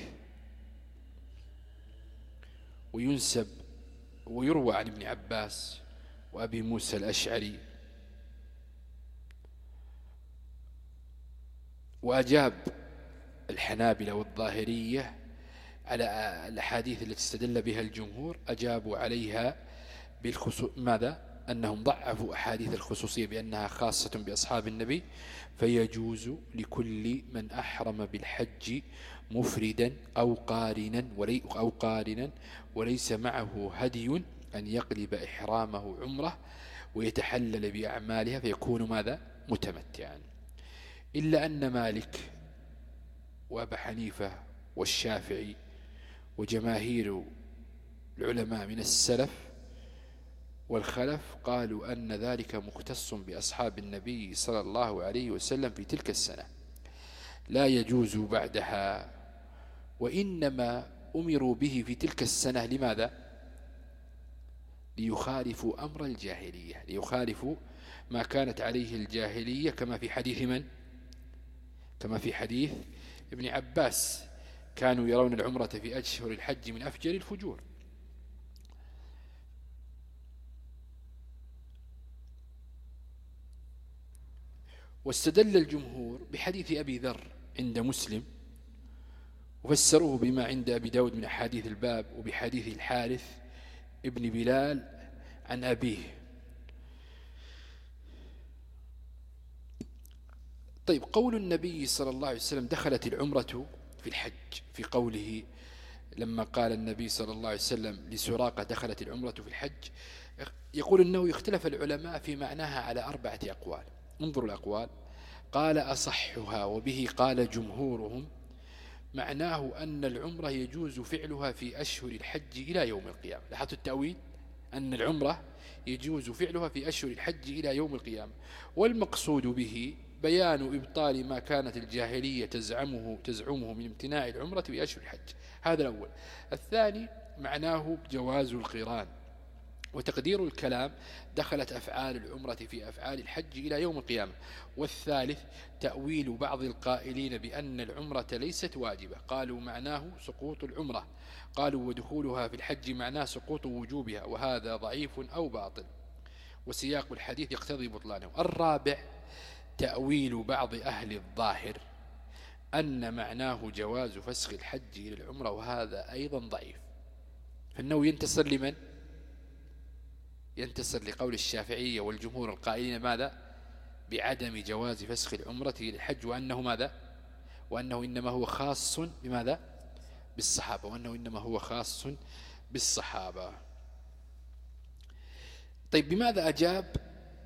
وينسب ويروى عن ابن عباس وأبي موسى الأشعري. وأجاب الحنابلة والظاهرية على الأحاديث التي استدل بها الجمهور، أجابوا عليها بالخصوص ماذا؟ أنهم ضعفوا أحاديث الخصوصية بأنها خاصة بأصحاب النبي، فيجوز لكل من أحرم بالحج مفردا أو قارنا ولي أو قارنا وليس معه هدي أن يقلب إحرامه عمره ويتحلل بأعمالها فيكون ماذا؟ متمتعا. إلا أن مالك وأبا حنيفة والشافعي وجماهير العلماء من السلف والخلف قالوا أن ذلك مختص بأصحاب النبي صلى الله عليه وسلم في تلك السنة، لا يجوز بعدها، وإنما أمروا به في تلك السنة لماذا؟ ليخالفوا أمر الجاهلية، ليخالفوا ما كانت عليه الجاهلية، كما في حديث من؟ كما في حديث ابن عباس: كانوا يرون العمرة في أشهر الحج من أفجر الفجور. واستدل الجمهور بحديث أبي ذر عند مسلم، وفسروه بما عند أبي داود من أحاديث الباب، وبحديث الحارث ابن بلال عن أبيه. طيب، قول النبي صلى الله عليه وسلم دخلت العمرة في الحج، في قوله لما قال النبي صلى الله عليه وسلم لسراقة دخلت العمرة في الحج، يقول أنه يختلف العلماء في معناها على أربعة أقوال. انظروا الأقوال. قال: أصحها وبه قال جمهورهم، معناه أن العمرة يجوز فعلها في أشهر الحج إلى يوم القيامة. لاحظوا التأويل، أن العمرة يجوز فعلها في أشهر الحج إلى يوم القيامة، والمقصود به بيان إبطال ما كانت الجاهلية تزعمه تزعمه من امتناع العمرة في أشهر الحج. هذا الأول. الثاني معناه جواز القران، وتقدير الكلام دخلت أفعال العمرة في أفعال الحج إلى يوم القيامة. والثالث تأويل بعض القائلين بأن العمرة ليست واجبة، قالوا معناه سقوط العمرة، قالوا ودخولها في الحج معناه سقوط وجوبها، وهذا ضعيف أو باطل، وسياق الحديث يقتضي بطلانه. الرابع تأويل بعض أهل الظاهر أن معناه جواز فسخ الحج إلى العمرة، وهذا أيضا ضعيف، فإنه ينتصر لمن؟ ينتصر لقول الشافعية والجمهور القائلين ماذا؟ بعدم جواز فسخ العمرة إلى الحج، وأنه ماذا؟ وأنه إنما هو خاص بماذا؟ بالصحابة، وأنه إنما هو خاص بالصحابة. طيب، بماذا أجاب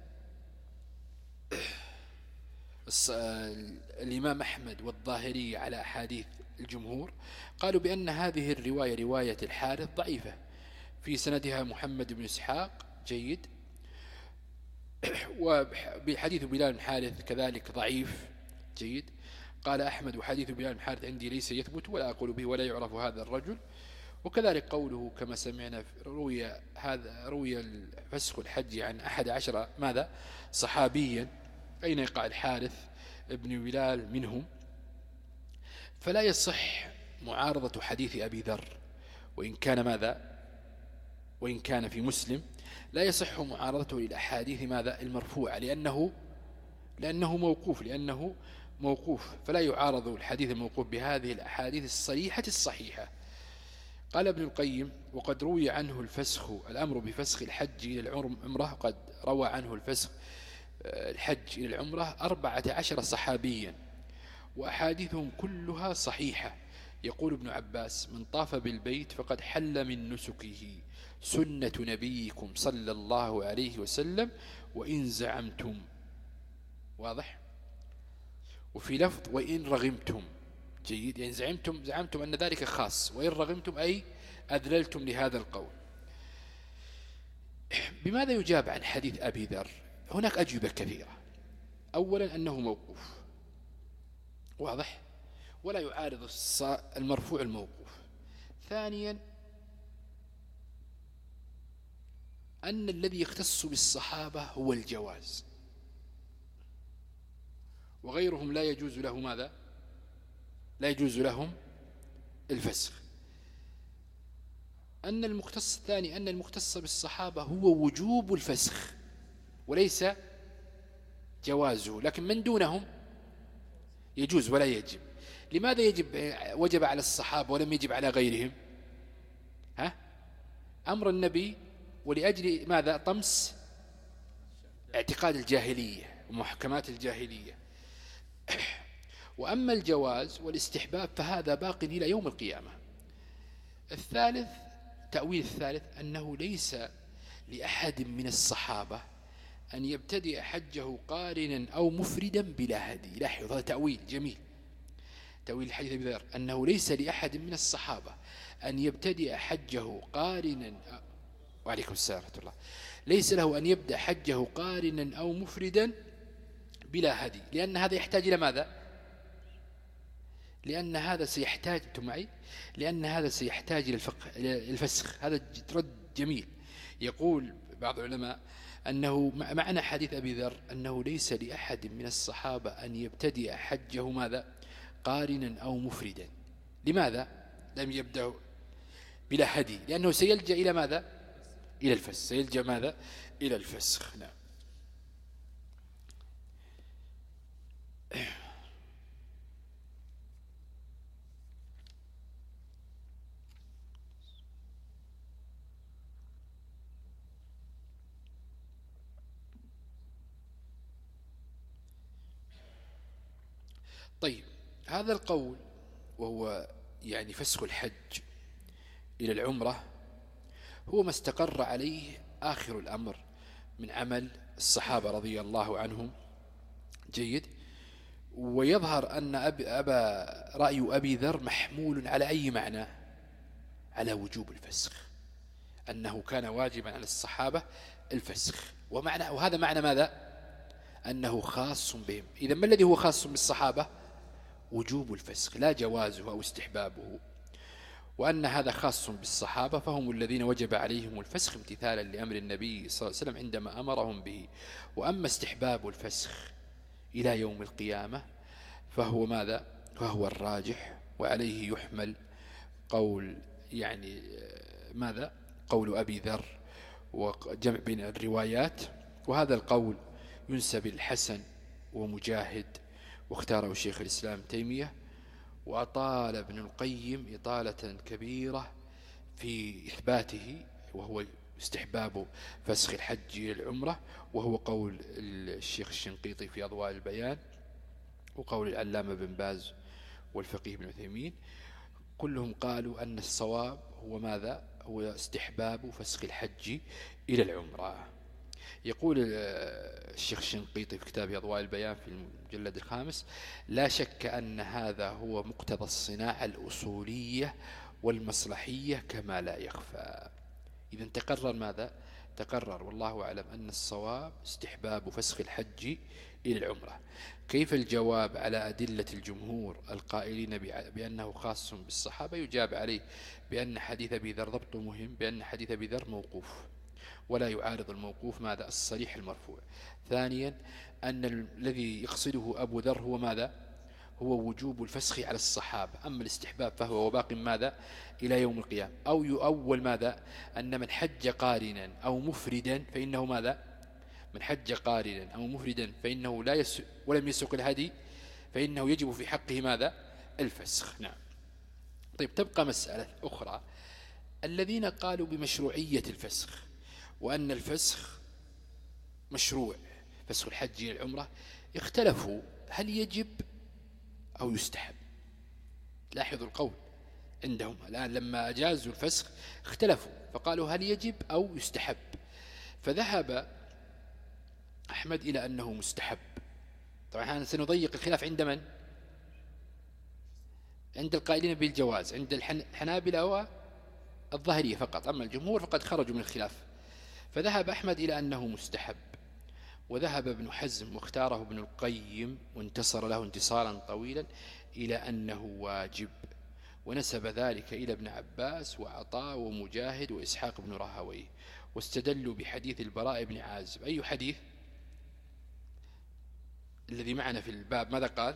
الإمام أحمد والظاهري على أحاديث الجمهور؟ قالوا بأن هذه الرواية رواية الحارث ضعيفة، في سندها محمد بن إسحاق جيد، وبحديث بلال بن حارث كذلك ضعيف جيد. قال أحمد: وحديث بلال بن حارث عندي ليس يثبت ولا أقول به ولا يعرف هذا الرجل. وكذلك قوله كما سمعنا روي هذا روي فسخ الحج عن أحد عشر ماذا؟ صحابيا، أين يقع الحارث ابن بلال منهم؟ فلا يصح معارضة حديث أبي ذر وإن كان ماذا وإن كان في مسلم، لا يصح معارضته للأحاديث ماذا المرفوعة، لأنه لأنه موقوف لأنه موقوف فلا يعارض الحديث الموقوف بهذه الأحاديث الصريحة الصحيحة. قال ابن القيم: وقد روي عنه الفسخ الأمر بفسخ الحج إلى العمرة، قد روى عنه الفسخ الحج إلى العمرة أربعة عشر صحابيا وأحاديثهم كلها صحيحة. يقول ابن عباس: من طاف بالبيت فقد حل من نسكه، سنة نبيكم صلى الله عليه وسلم، وإن زعمتم. واضح؟ وفي لفظ: وإن رغمتم. جيد، يعني زعمتم زعمتم أن ذلك خاص، وإن رغمتم أي أذللتم لهذا القول. بماذا يجاب عن حديث أبي ذر؟ هناك أجوبة كثيرة. أولا أنه موقوف، واضح، ولا يعارض المرفوع الموقوف. ثانيا أن الذي يختص بالصحابة هو الجواز، وغيرهم لا يجوز له ماذا لا يجوز لهم الفسخ. أن المختص الثاني أن المختص بالصحابة هو وجوب الفسخ وليس جوازه، لكن من دونهم يجوز ولا يجب. لماذا يجب وجب على الصحابة ولم يجب على غيرهم؟ ها؟ أمر النبي، ولأجل ماذا؟ طمس اعتقاد الجاهلية ومحكمات الجاهلية. وأما الجواز والاستحباب فهذا باق إلى يوم القيامة. الثالث تأويل الثالث أنه ليس لأحد من الصحابة أن يبتدئ حجه قارنا أو مفردا بلا هدي. لاحظ، هذا تأويل جميل، تأويل الحديث أبي ذر أنه ليس لأحد من الصحابة أن يبتدئ حجه قارنا، وعليكم السلام ورحمة الله، ليس له أن يبدأ حجه قارنا أو مفردا بلا هدي، لأن هذا يحتاج إلى ماذا؟ لأن هذا سيحتاج معي لأن هذا سيحتاج إلى الفسخ. هذا رد جميل. يقول بعض العلماء أنه معنى حديث أبي ذر أنه ليس لأحد من الصحابة أن يبتدئ حجه ماذا؟ قارنا أو مفردا. لماذا لم يبدأ بلا هدي؟ لأنه سيلجأ إلى ماذا؟ إلى الفسخ. سيلجأ ماذا؟ إلى الفسخ. نعم. طيب، هذا القول وهو يعني فسخ الحج إلى العمرة هو ما استقر عليه آخر الأمر من عمل الصحابة رضي الله عنهم. جيد. ويظهر أن أبا رأي أبي ذر محمول على أي معنى؟ على وجوب الفسخ، أنه كان واجبا على الصحابة الفسخ. ومعنى وهذا معنى ماذا؟ أنه خاص بهم. إذا ما الذي هو خاص بالصحابة؟ وجوب الفسخ لا جوازه أو استحبابه. وأن هذا خاص بالصحابة فهم الذين وجب عليهم الفسخ امتثالا لأمر النبي صلى الله عليه وسلم عندما أمرهم به. وأما استحباب الفسخ إلى يوم القيامة فهو ماذا؟ فهو الراجح، وعليه يحمل قول يعني ماذا؟ قول أبي ذر وجمع بين الروايات. وهذا القول ينسب الحسن ومجاهد، واختاره الشيخ الإسلام تيمية، وأطال ابن القيم إطالة كبيرة في إثباته، وهو استحباب فسخ الحج إلى العمرة، وهو قول الشيخ الشنقيطي في أضواء البيان، وقول العلامة بن باز والفقيه بن عثيمين. كلهم قالوا أن الصواب هو ماذا؟ هو استحباب فسخ الحج إلى العمرة. يقول الشيخ الشنقيطي في كتابه أضواء البيان في المجلد الخامس: لا شك أن هذا هو مقتضى الصناعة الأصولية والمصلحية كما لا يخفى. إذا تقرر ماذا؟ تقرر والله أعلم أن الصواب استحباب فسخ الحج إلى العمرة. كيف الجواب على أدلة الجمهور القائلين بأنه خاص بالصحابة؟ يجاب عليه بأن حديث أبي ذر ضبط مهم، بأن حديث أبي ذر موقوف ولا يعارض الموقوف ماذا؟ الصريح المرفوع. ثانيا أن الذي يقصده أبو ذر هو ماذا؟ هو وجوب الفسخ على الصحابة، أما الاستحباب فهو وباق ماذا إلى يوم القيامة. أو يؤول ماذا أن من حج قارنا أو مفردا فإنه ماذا من حج قارنا أو مفردا فإنه لا يس ولم يسق الهدي فإنه يجب في حقه ماذا الفسخ. نعم. طيب تبقى مسألة أخرى، الذين قالوا بمشروعية الفسخ وأن الفسخ مشروع، فسخ الحج إلى العمرة، اختلفوا هل يجب أو يستحب. لاحظوا القول عندهم الآن لما أجازوا الفسخ اختلفوا فقالوا هل يجب أو يستحب، فذهب أحمد إلى أنه مستحب. طبعا سنضيق الخلاف عند من؟ عند القائلين بالجواز، عند الحنابلة والظاهرية فقط، أما الجمهور فقد خرجوا من الخلاف. فذهب أحمد إلى أنه مستحب، وذهب ابن حزم واختاره ابن القيم وانتصر له انتصارا طويلا إلى أنه واجب، ونسب ذلك إلى ابن عباس وعطاء ومجاهد وإسحاق بن راهويه، واستدلوا بحديث البراء بن عازب. أي حديث الذي معنا في الباب؟ ماذا قال؟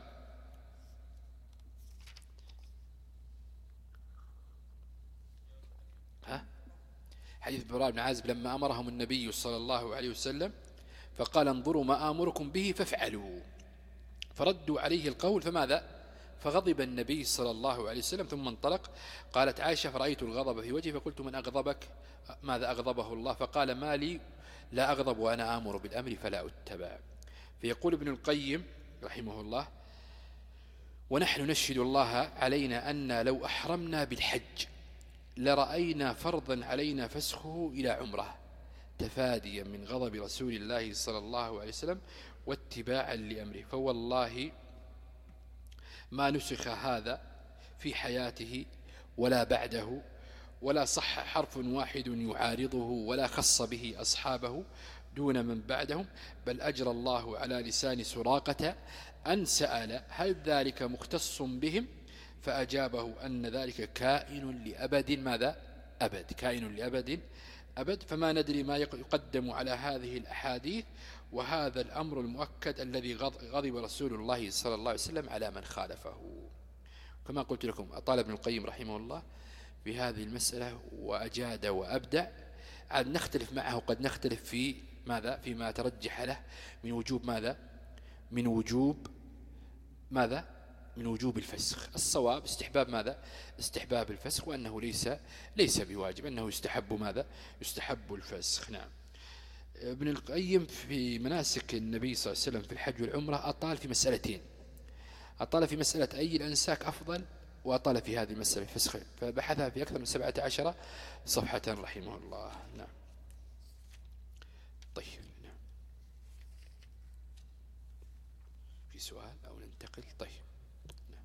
ها؟ حديث البراء بن عازب لما أمرهم النبي صلى الله عليه وسلم فقال انظروا ما آمركم به فافعلوا، فردوا عليه القول فماذا؟ فغضب النبي صلى الله عليه وسلم ثم انطلق. قالت عائشة فرأيت الغضب في وجهه فقلت من أغضبك؟ ماذا أغضبه الله؟ فقال ما لي لا أغضب وأنا آمر بالأمر فلا أتبع. فيقول ابن القيم رحمه الله ونحن نشهد الله علينا أن لو أحرمنا بالحج لرأينا فرضا علينا فسخه إلى عمره تفاديا من غضب رسول الله صلى الله عليه وسلم واتباعا لأمره، فوالله ما نسخ هذا في حياته ولا بعده، ولا صح حرف واحد يعارضه، ولا خص به أصحابه دون من بعدهم، بل أجرى الله على لسان سراقة أن سأل هل ذلك مختص بهم، فأجابه أن ذلك كائن لأبد ماذا أبد، كائن لأبد أبد، فما ندري ما يقدم على هذه الأحاديث، وهذا الأمر المؤكد الذي غضب رسول الله صلى الله عليه وسلم على من خالفه. كما قلت لكم أطال ابن القيم رحمه الله في هذه المسألة وأجاد وأبدع. عاد نختلف معه، قد نختلف في ماذا فيما ترجح له من وجوب ماذا من وجوب ماذا من وجوب الفسخ. الصواب استحباب ماذا استحباب الفسخ، وأنه ليس ليس بواجب، أنه يستحب ماذا يستحب الفسخ. نعم. ابن القيم في مناسك النبي صلى الله عليه وسلم في الحج والعمرة أطال في مسألتين، أطال في مسألة أي الأنساك أفضل، وأطال في هذه المسألة الفسخ، فبحثها في أكثر من سبعة عشر صفحة رحمه الله. نعم. طيب. نعم. في سؤال أو ننتقل؟ طيب. نعم.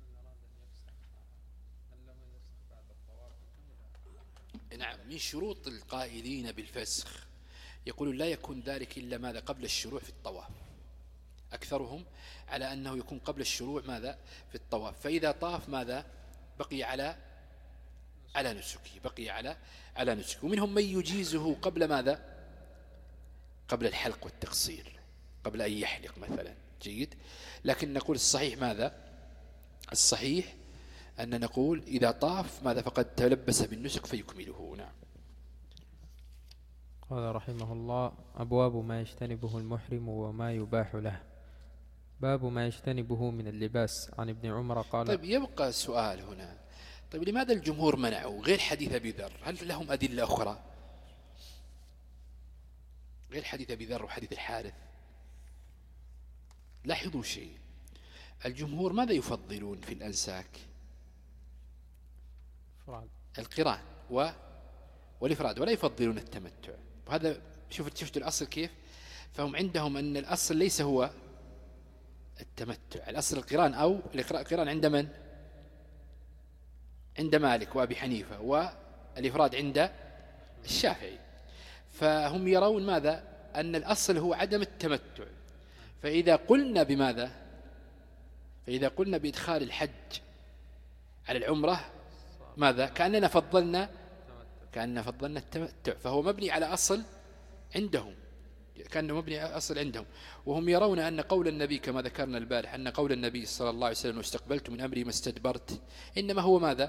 نعم. من شروط القائلين بالفسخ يقول لا يكون ذلك إلا ماذا قبل الشروع في الطواف، أكثرهم على أنه يكون قبل الشروع ماذا في الطواف، فإذا طاف ماذا بقي على على نسكه بقي على على نسكه. ومنهم من يجيزه قبل ماذا قبل الحلق والتقصير، قبل أن يحلق مثلا. جيد. لكن نقول الصحيح ماذا الصحيح أن نقول إذا طاف ماذا فقد تلبس بالنسك فيكمله. نعم. قال رحمه الله أبواب ما يجتنبه المحرم وما يباح له. باب ما يجتنبه من اللباس. عن ابن عمر قال. طيب يبقى السؤال هنا، طيب لماذا الجمهور منعوا غير حديث أبي ذر؟ هل لهم أدلة أخرى غير حديث أبي ذر وحديث الحارث؟ لاحظوا شيء، الجمهور ماذا يفضلون في الأنساك؟ فراد. القران و... والإفراد، ولا يفضلون التمتع. وهذا شوفت شفت الأصل كيف؟ فهم عندهم أن الأصل ليس هو التمتع، الأصل القران، أو القران عند من؟ عند مالك وأبي حنيفة، والإفراد عند الشافعي. فهم يرون ماذا أن الأصل هو عدم التمتع. فإذا قلنا بماذا فإذا قلنا بإدخال الحج على العمرة ماذا كأننا فضلنا كأننا فضلنا التمتع، فهو مبني على أصل عندهم كأنه مبني أصل عندهم. وهم يرون أن قول النبي كما ذكرنا البارح أن قول النبي صلى الله عليه وسلم واستقبلت من أمري ما استدبرت إنما هو ماذا؟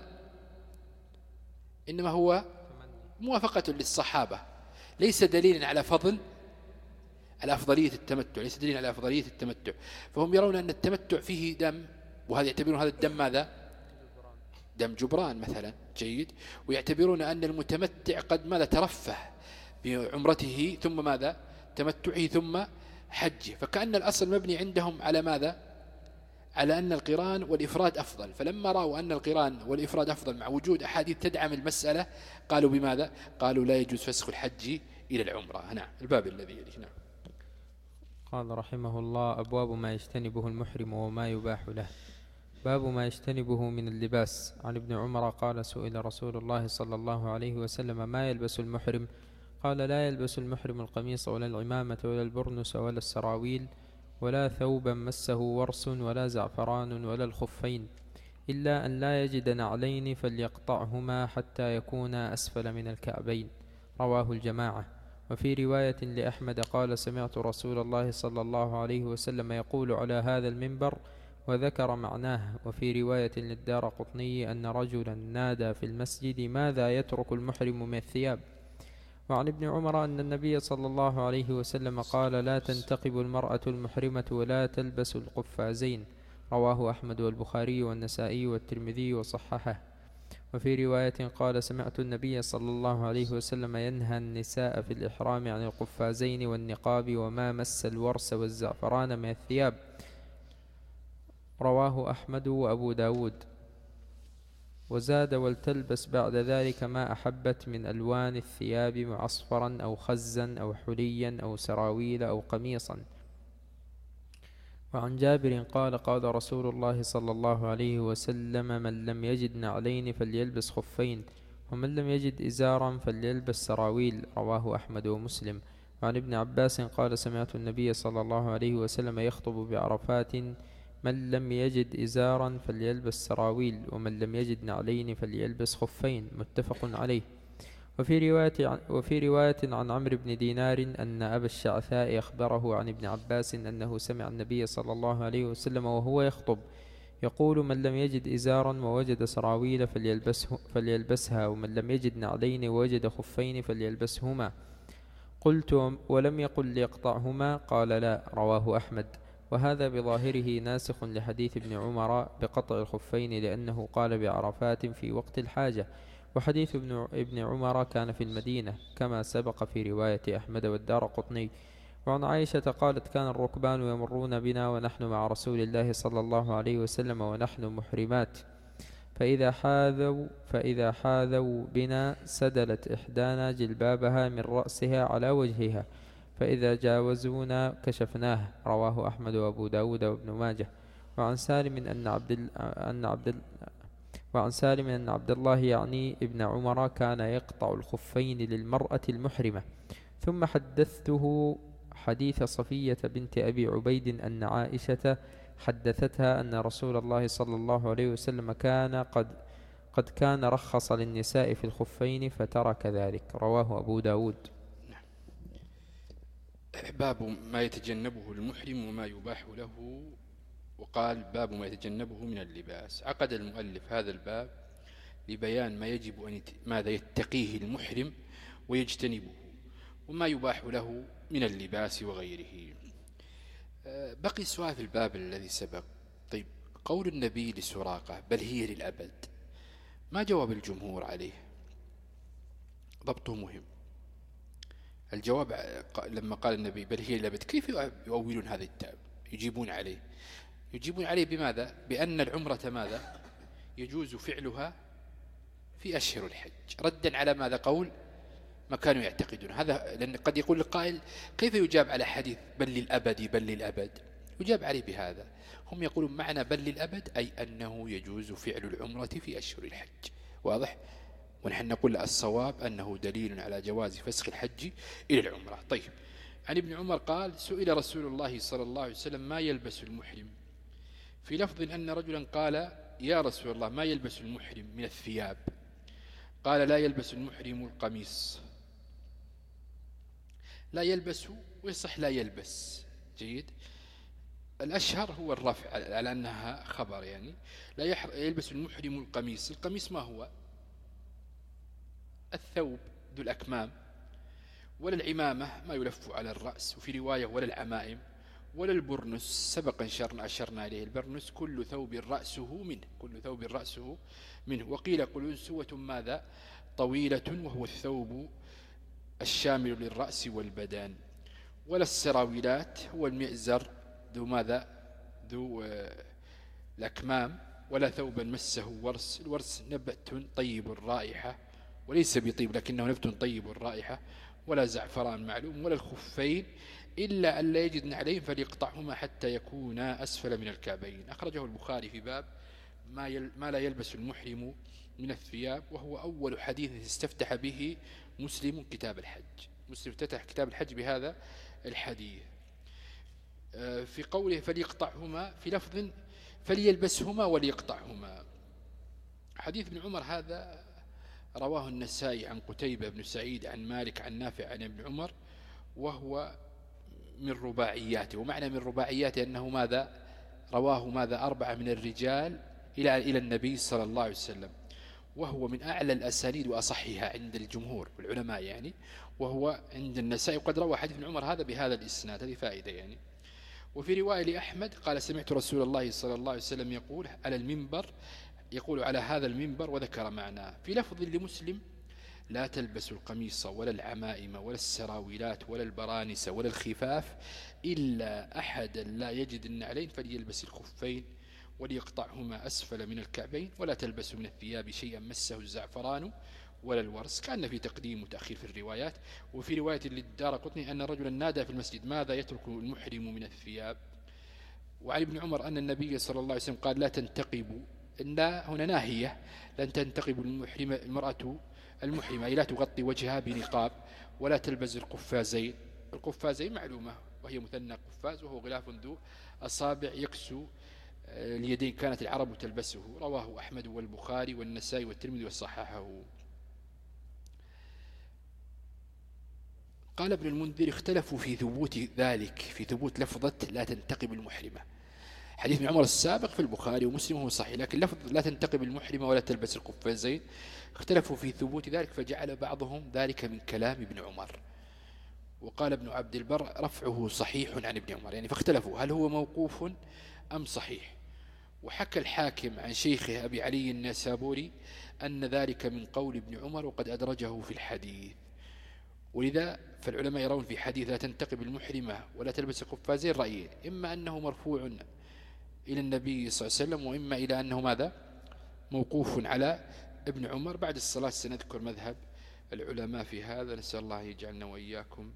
إنما هو موافقة للصحابة، ليس دليلا على فضل على أفضلية التمتع، ليس دليلا على أفضلية التمتع. فهم يرون أن التمتع فيه دم، وهذا يعتبرون هذا الدم ماذا؟ دم جبران مثلا. جيد. ويعتبرون أن المتمتع قد ماذا؟ ترفه بعمرته ثم ماذا؟ تمتعه ثم حجه. فكأن الأصل مبني عندهم على ماذا؟ على أن القران والإفراد أفضل. فلما رأوا أن القران والإفراد أفضل مع وجود أحاديث تدعم المسألة قالوا بماذا؟ قالوا لا يجوز فسخ الحج إلى العمرة. نعم. الباب الذي يليه. نعم. قال رحمه الله: أبواب ما يجتنبه المحرم وما يباح له. باب ما يجتنبه من اللباس. عن ابن عمر قال: سئل رسول الله صلى الله عليه وسلم: ما يلبس المحرم؟ قال: لا يلبس المحرم القميص ولا العمامة ولا البرنس ولا السراويل ولا ثوبا مسه ورس ولا زعفران ولا الخفين، إلا أن لا يجد نعلين فليقطعهما حتى يكونا أسفل من الكعبين. رواه الجماعة. وفي رواية لأحمد قال: سمعت رسول الله صلى الله عليه وسلم يقول على هذا المنبر، وذكر معناه. وفي رواية للدارقطني أن رجلا نادى في المسجد: ماذا يترك المحرم من الثياب؟ وعن ابن عمر أن النبي صلى الله عليه وسلم قال: لا تنتقب المرأة المحرمة ولا تلبس القفازين. رواه أحمد والبخاري والنسائي والترمذي وصححه. وفي رواية قال: سمعت النبي صلى الله عليه وسلم ينهى النساء في الإحرام عن القفازين والنقاب وما مس الورس والزعفران من الثياب. رواه أحمد وأبو داود. وزاد: ولتلبس بعد ذلك ما أحبت من ألوان الثياب معصفرا أو خزا أو حليا أو سراويل أو قميصا. وعن جابر قال: قال رسول الله صلى الله عليه وسلم: من لم يجد نعلين فليلبس خفين، ومن لم يجد إزارا فليلبس سراويل. رواه أحمد ومسلم. وعن ابن عباس قال: سمعت النبي صلى الله عليه وسلم يخطب بعرفات: من لم يجد إزارا فليلبس سراويل، ومن لم يجد نعلين فليلبس خفين. متفق عليه. وفي رواية, وفي رواية عن عمرو بن دينار أن أبا الشعثاء أخبره عن ابن عباس أنه سمع النبي صلى الله عليه وسلم وهو يخطب يقول: من لم يجد إزارا ووجد سراويل فليلبسه فليلبسها، ومن لم يجد نعلين ووجد خفين فليلبسهما. قلت: ولم يقل ليقطعهما؟ قال: لا. رواه أحمد. وهذا بظاهره ناسخ لحديث ابن عمر بقطع الخفين، لأنه قال بعرفات في وقت الحاجة، وحديث ابن عمر كان في المدينة كما سبق في رواية أحمد والدارقطني. وعن عائشة قالت: كان الركبان يمرون بنا ونحن مع رسول الله صلى الله عليه وسلم ونحن محرمات، فإذا حاذوا, فإذا حاذوا بنا سدلت إحدانا جلبابها من رأسها على وجهها، فإذا جاوزونا كشفناه. رواه أحمد وأبو داود وابن ماجه. وعن سالم أن عبد أن عبد وعن سالم أن عبد الله يعني ابن عمر كان يقطع الخفين للمرأة المحرمة. ثم حدثته حديث صفية بنت أبي عبيد أن عائشة حدثتها أن رسول الله صلى الله عليه وسلم كان قد قد كان رخص للنساء في الخفين فترك ذلك. رواه أبو داود. باب ما يتجنبه المحرم وما يباح له. وقال: باب ما يتجنبه من اللباس. عقد المؤلف هذا الباب لبيان ما يجب أن ماذا يتقيه المحرم ويجتنبه، وما يباح له من اللباس وغيره. بقي السؤال في الباب الذي سبق: طيب، قول النبي لسراقة: بل هي للأبد، ما جواب الجمهور عليه؟ ضبطه مهم. الجواب لما قال النبي: بل هي للأبد، كيف يؤولون هذا التعب؟ يجيبون عليه يجيبون عليه بماذا؟ بأن العمرة ماذا؟ يجوز فعلها في أشهر الحج، ردا على ماذا؟ قول ما كانوا يعتقدون هذا. لأن قد يقول القائل: كيف يجاب على حديث بل للأبد بل للأبد؟ يجاب عليه بهذا. هم يقولون معنى بل للأبد أي أنه يجوز فعل العمرة في أشهر الحج. واضح؟ ونحن نقول الصواب أنه دليل على جواز فسخ الحج إلى العمرة. طيب، عن ابن عمر قال: سئل رسول الله صلى الله عليه وسلم: ما يلبس المحرم؟ في لفظ أن رجلا قال: يا رسول الله، ما يلبس المحرم من الثياب؟ قال: لا يلبس المحرم القميص. لا يلبس ويصح لا يلبس. جيد. الأشهر هو الرفع على أنها خبر، يعني لا يلبس المحرم القميص. القميص ما هو؟ الثوب ذو الأكمام، ولا العمامة ما يلف على الرأس، وفي رواية ولا العمائم، ولا البرنس. سبقا أشرنا إليه البرنس كل ثوب رأسه منه، كل ثوب رأسه منه. وقيل قلنسوة ماذا؟ طويلة، وهو الثوب الشامل للرأس والبدن. ولا السراويلات، هو المئزر ذو ماذا؟ ذو الأكمام. ولا ثوبا مسه ورس. الورس نبت طيب الرائحة، وليس بطيب لكنه نبت طيب الرائحة. ولا زعفران معلوم. ولا الخفين إلا أن لا يجد نعلين فليقطعهما حتى يكونا أسفل من الكعبين. أخرجه البخاري في باب ما, يل ما لا يلبس المحرم من الثياب، وهو أول حديث استفتح به مسلم كتاب الحج. مسلم افتتح كتاب الحج بهذا الحديث. في قوله فليقطعهما، في لفظ فليلبسهما وليقطعهما. حديث ابن عمر هذا رواه النسائي عن قتيبة بن سعيد عن مالك عن نافع عن ابن عمر، وهو من رباعياته. ومعنى من رباعياته أنه ماذا؟ رواه ماذا؟ أربعة من الرجال إلى إلى النبي صلى الله عليه وسلم، وهو من أعلى الأسانيد وأصحها عند الجمهور والعلماء يعني. وهو عند النسائي وقد روى حديث ابن عمر هذا بهذا الإسناد. هذه فائدة يعني. وفي رواية لأحمد قال سمعت رسول الله صلى الله عليه وسلم يقول على المنبر، يقول على هذا المنبر، وذكر معناه. في لفظ لمسلم لا تلبس القميص ولا العمائم ولا السراويلات ولا البرانس ولا الخفاف إلا أحد لا يجد النعلين فليلبس الخفين وليقطعهما أسفل من الكعبين. ولا تلبس من الثياب شيئا مسه الزعفران ولا الورس. كان في تقديم وتأخير في الروايات. وفي رواية للدارقطني أن رجلا نادى في المسجد ماذا يترك المحرم من الثياب. وعن ابن عمر أن النبي صلى الله عليه وسلم قال لا تنتقبوا، إن هنا ناهية، لن تنتقب المحرم المرأة المحرمة لا تغطي وجهها بنقاب، ولا تلبس القفازين. القفازين معلومة وهي مثنى قفاز، وهو غلاف ذو أصابع يكسو اليدين، كانت العرب تلبسه. رواه أحمد والبخاري والنسائي والترمذي وصححه. قال ابن المنذر اختلفوا في ثبوت ذلك، في ثبوت لفظة لا تنتقب المحرمة. حديث ابن عمر السابق في البخاري ومسلم هو صحيح، لكن لفظ لا تنتقب المحرمة ولا تلبس القفازين اختلفوا في ثبوت ذلك، فجعل بعضهم ذلك من كلام ابن عمر. وقال ابن عبد البر رفعه صحيح عن ابن عمر، يعني فاختلفوا هل هو موقوف أم صحيح. وحكى الحاكم عن شيخه أبي علي النسابوري أن ذلك من قول ابن عمر وقد أدرجه في الحديث. ولذا فالعلماء يرون في حديث لا تنتقب المحرمة ولا تلبس القفازين رأيين، إما أنه مرفوع إلى النبي صلى الله عليه وسلم، وإما إلى أنه ماذا؟ موقوف على ابن عمر. بعد الصلاة سنذكر مذهب العلماء في هذا. نسأل الله يجعلنا وإياكم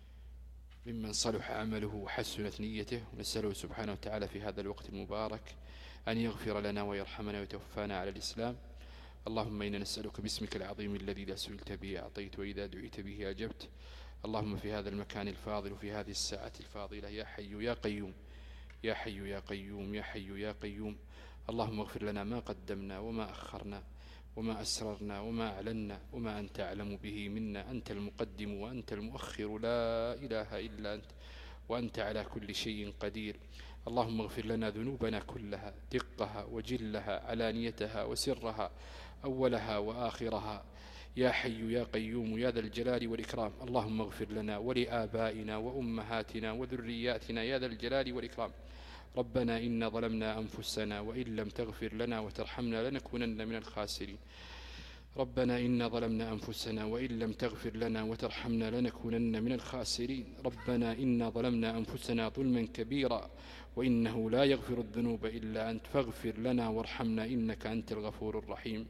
ممن صلح عمله وحسنت نيته، ونسأله سبحانه وتعالى في هذا الوقت المبارك أن يغفر لنا ويرحمنا ويتوفانا على الإسلام. اللهم إنا نسألك باسمك العظيم الذي لا سئلت به أعطيت وإذا دعيت به أجبت. اللهم في هذا المكان الفاضل وفي هذه الساعة الفاضلة يا حي يا قيوم يا حي يا قيوم يا حي يا قيوم، اللهم اغفر لنا ما قدمنا وما أخرنا وما أسررنا وما أعلنا وما أنت أعلم به منا. أنت المقدم وأنت المؤخر، لا إله إلا أنت، وأنت على كل شيء قدير. اللهم اغفر لنا ذنوبنا كلها، دقها وجلها، علانيتها وسرها، أولها وآخرها، يا حي يا قيوم يا ذا الجلال والإكرام. اللهم اغفر لنا ولآبائنا وأمهاتنا وذرياتنا يا ذا الجلال والإكرام. ربنا إنا ظلمنا أنفسنا وإن لم تغفر لنا وترحمنا لنكونن من الخاسرين. ربنا إنا ظلمنا أنفسنا وإن لم تغفر لنا وترحمنا لنكونن من الخاسرين. ربنا إنا ظلمنا أنفسنا ظلما كبيرا وإنه لا يغفر الذنوب إلا أنت، فاغفر لنا وارحمنا إنك أنت الغفور الرحيم.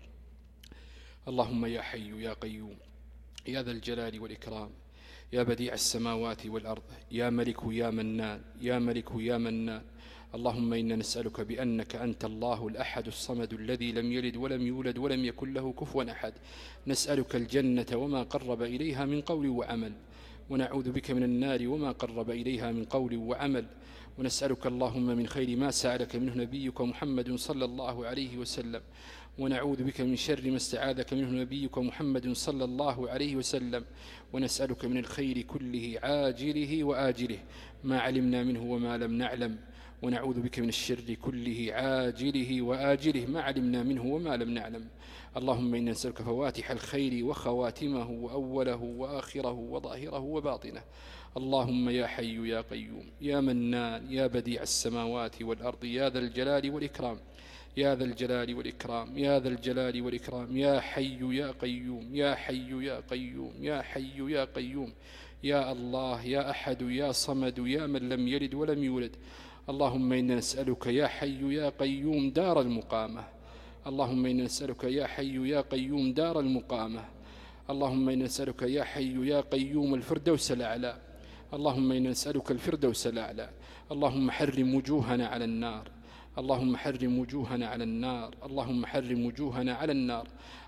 اللهم يا حي يا قيوم يا ذا الجلال والإكرام، يا بديع السماوات والأرض، يا ملك يا منان، يا ملك يا منان. اللهم إنا نسألك بأنك أنت الله الأحد الصمد الذي لم يلد ولم يولد ولم يكن له كفوا أحد. نسألك الجنة وما قرب إليها من قول وعمل، ونعوذ بك من النار وما قرب إليها من قول وعمل. ونسألك اللهم من خير ما سألك منه نبيك محمد صلى الله عليه وسلم، ونعوذ بك من شر ما استعاذك منه نبيك محمد صلى الله عليه وسلم، ونسألك من الخير كله عاجله وآجله ما علمنا منه وما لم نعلم، ونعوذ بك من الشر كله عاجله وآجله ما علمنا منه وما لم نعلم. اللهم إنا نسألك فواتح الخير وخواتمه وأوله وآخره وظاهره وباطنه. اللهم يا حي يا قيوم يا منان يا بديع السماوات والأرض يا ذا الجلال والإكرام يا ذا الجلال والإكرام يا ذا الجلال والإكرام يا حي يا قيوم يا حي يا قيوم يا حي يا قيوم يا الله يا أحد يا صمد يا من لم يلد ولم يولد. اللهم إنا نسألك يا حي يا قيوم دار المقامة. اللهم إنا نسألك يا حي يا قيوم دار المقامة. اللهم إنا نسألك يا حي يا قيوم الفردوس الأعلى. اللهم إنا نسألك الفردوس الأعلى. اللهم حرم وجوهنا على النار. اللهم حرم وجوهنا على النار. اللهم حرم وجوهنا على النار.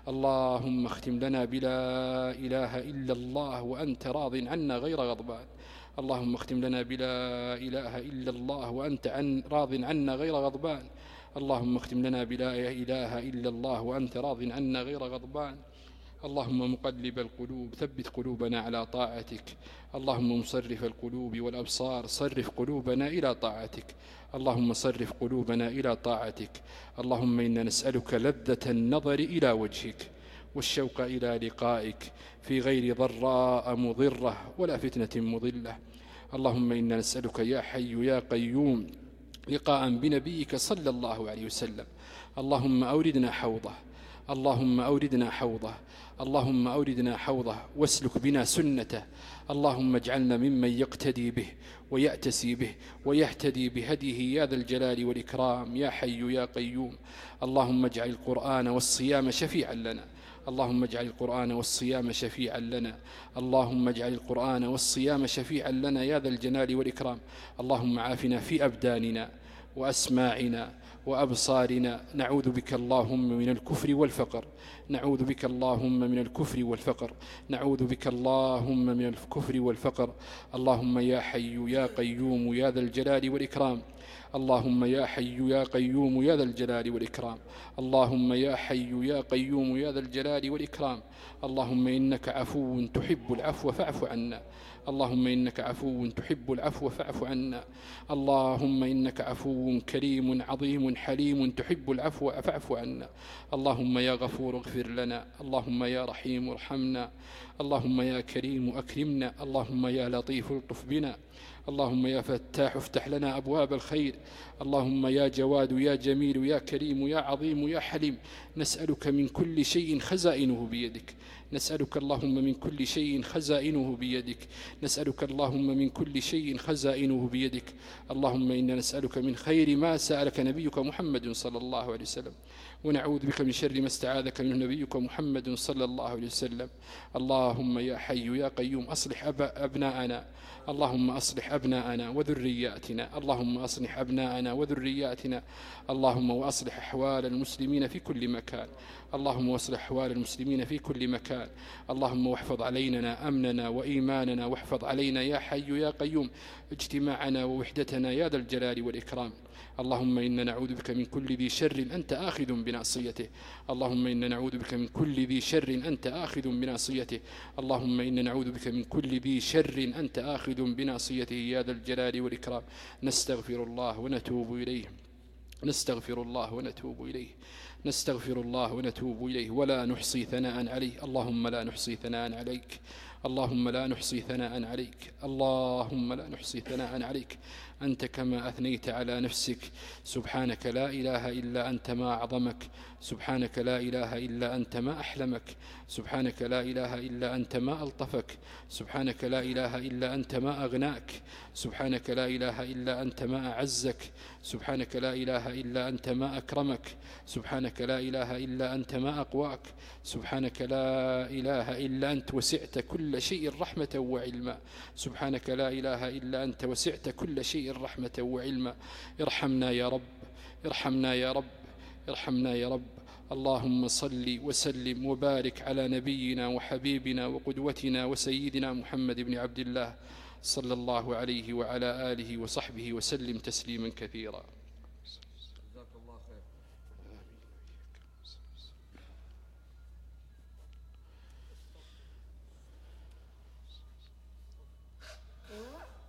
اللهم اختم لنا بلا إله إلا الله وأنت راض عنا غير غضبان. اللهم اختم لنا بلا إله إلا الله وأنت عن راض عنا غير غضبان. اللهم اختم لنا بلا إله إلا الله وأنت راض عنا غير غضبان. اللهم مقلب القلوب ثبت قلوبنا على طاعتك. اللهم مصرف القلوب والأبصار صرف قلوبنا إلى طاعتك. اللهم صرف قلوبنا إلى طاعتك. اللهم إنا نسألك لذة النظر إلى وجهك والشوق إلى لقائك في غير ضراء مضرة ولا فتنة مضلة. اللهم إنا نسألك يا حي يا قيوم لقاء بنبيك صلى الله عليه وسلم. اللهم أوردنا حوضه. اللهم أوردنا حوضه. اللهم أوردنا حوضه واسلك بنا سنته. اللهم اجعلنا ممن يقتدي به ويأتسي به ويهتدي بهديه يا ذا الجلال والإكرام يا حي يا قيوم. اللهم اجعل القرآن والصيام شفيعا لنا. اللهم اجعل القرآن والصيام شفيعا لنا. اللهم اجعل القرآن والصيام شفيعا لنا يا ذا الجلال والإكرام. اللهم عافنا في أبداننا وأسماعنا وأبصارنا. نعوذ بك اللهم من الكفر والفقر. نعوذ بك اللهم من الكفر والفقر. نعوذ بك اللهم من الكفر والفقر. اللهم يا حي يا قيوم يا ذا الجلال والإكرام. اللهم يا حي يا قيوم يا ذا الجلال والإكرام. اللهم يا حي يا قيوم يا ذا الجلال والإكرام. اللهم إنك عفو تحب العفو فاعف عنا. اللهم إنك عفو تحب العفو فاعف عنا. اللهم إنك عفو كريم عظيم حليم تحب العفو فاعف عنا. اللهم يا غفور اغفر لنا. اللهم يا رحيم ارحمنا. اللهم يا كريم أكرمنا. اللهم يا لطيف الطف بنا. اللهم يا فتاح افتح لنا أبواب الخير. اللهم يا جواد يا جميل يا كريم يا عظيم يا حليم نسألك من كل شيء خزائنه بيدك. نسألك اللهم من كل شيء خزائنه بيدك. نسألك اللهم من كل شيء خزائنه بيدك. اللهم إنا نسألك من خير ما سألك نبيك محمد صلى الله عليه وسلم، ونعوذ بك من شر ما استعاذك منه نبيك محمد صلى الله عليه وسلم. اللهم يا حي يا قيوم أصلح أبناءنا. اللهم أصلح أبناءنا وذرياتنا. اللهم أصلح أبناءنا وذرياتنا. اللهم وأصلح أحوال المسلمين في كل مكان. اللهم واصلح أحوال المسلمين في كل مكان. اللهم واحفظ علينا أمننا وإيماننا، واحفظ علينا يا حي يا قيوم اجتماعنا ووحدتنا يا ذا الجلال والإكرام. اللهم إنا نعوذ بك من كل ذي شر أنت آخذ بناصيته. اللهم إنا نعوذ بك من كل ذي شر أنت آخذ بناصيته. اللهم إنا نعوذ بك من كل ذي شر أنت آخذ بناصيته يا ذا الجلال والإكرام. نستغفر الله ونتوب إليه. نستغفر الله ونتوب إليه. نستغفر الله ونتوب إليه ولا نحصي ثناء عليه. اللهم لا نحصي ثناء عليك. اللهم لا نحصي ثناء عليك. اللهم لا نحصي ثناء عليك. أنت كما أثنيت على نفسك. سبحانك لا إله إلا أنت ما أعظمك. سبحانك لا إله إلا أنت ما أحلمك. سبحانك لا إله إلا أنت ما ألطفك. سبحانك لا إله إلا أنت ما أغناك. سبحانك لا إله إلا أنت ما أعزك. سبحانك لا إله إلا أنت ما أكرمك. سبحانك لا إله إلا أنت ما أقواك. سبحانك لا إله إلا أنت وسعت كل شيء رحمة وعلما. سبحانك لا إله إلا أنت وسعت كل شيء رحمة وعلما. ارحمنا يا رب. ارحمنا يا رب. ارحمنا يا رب. اللهم صل وسلم وبارك على نبينا وحبيبنا وقدوتنا وسيدنا محمد بن عبد الله صلى الله عليه وعلى آله وصحبه وسلم تسليما كثيرا.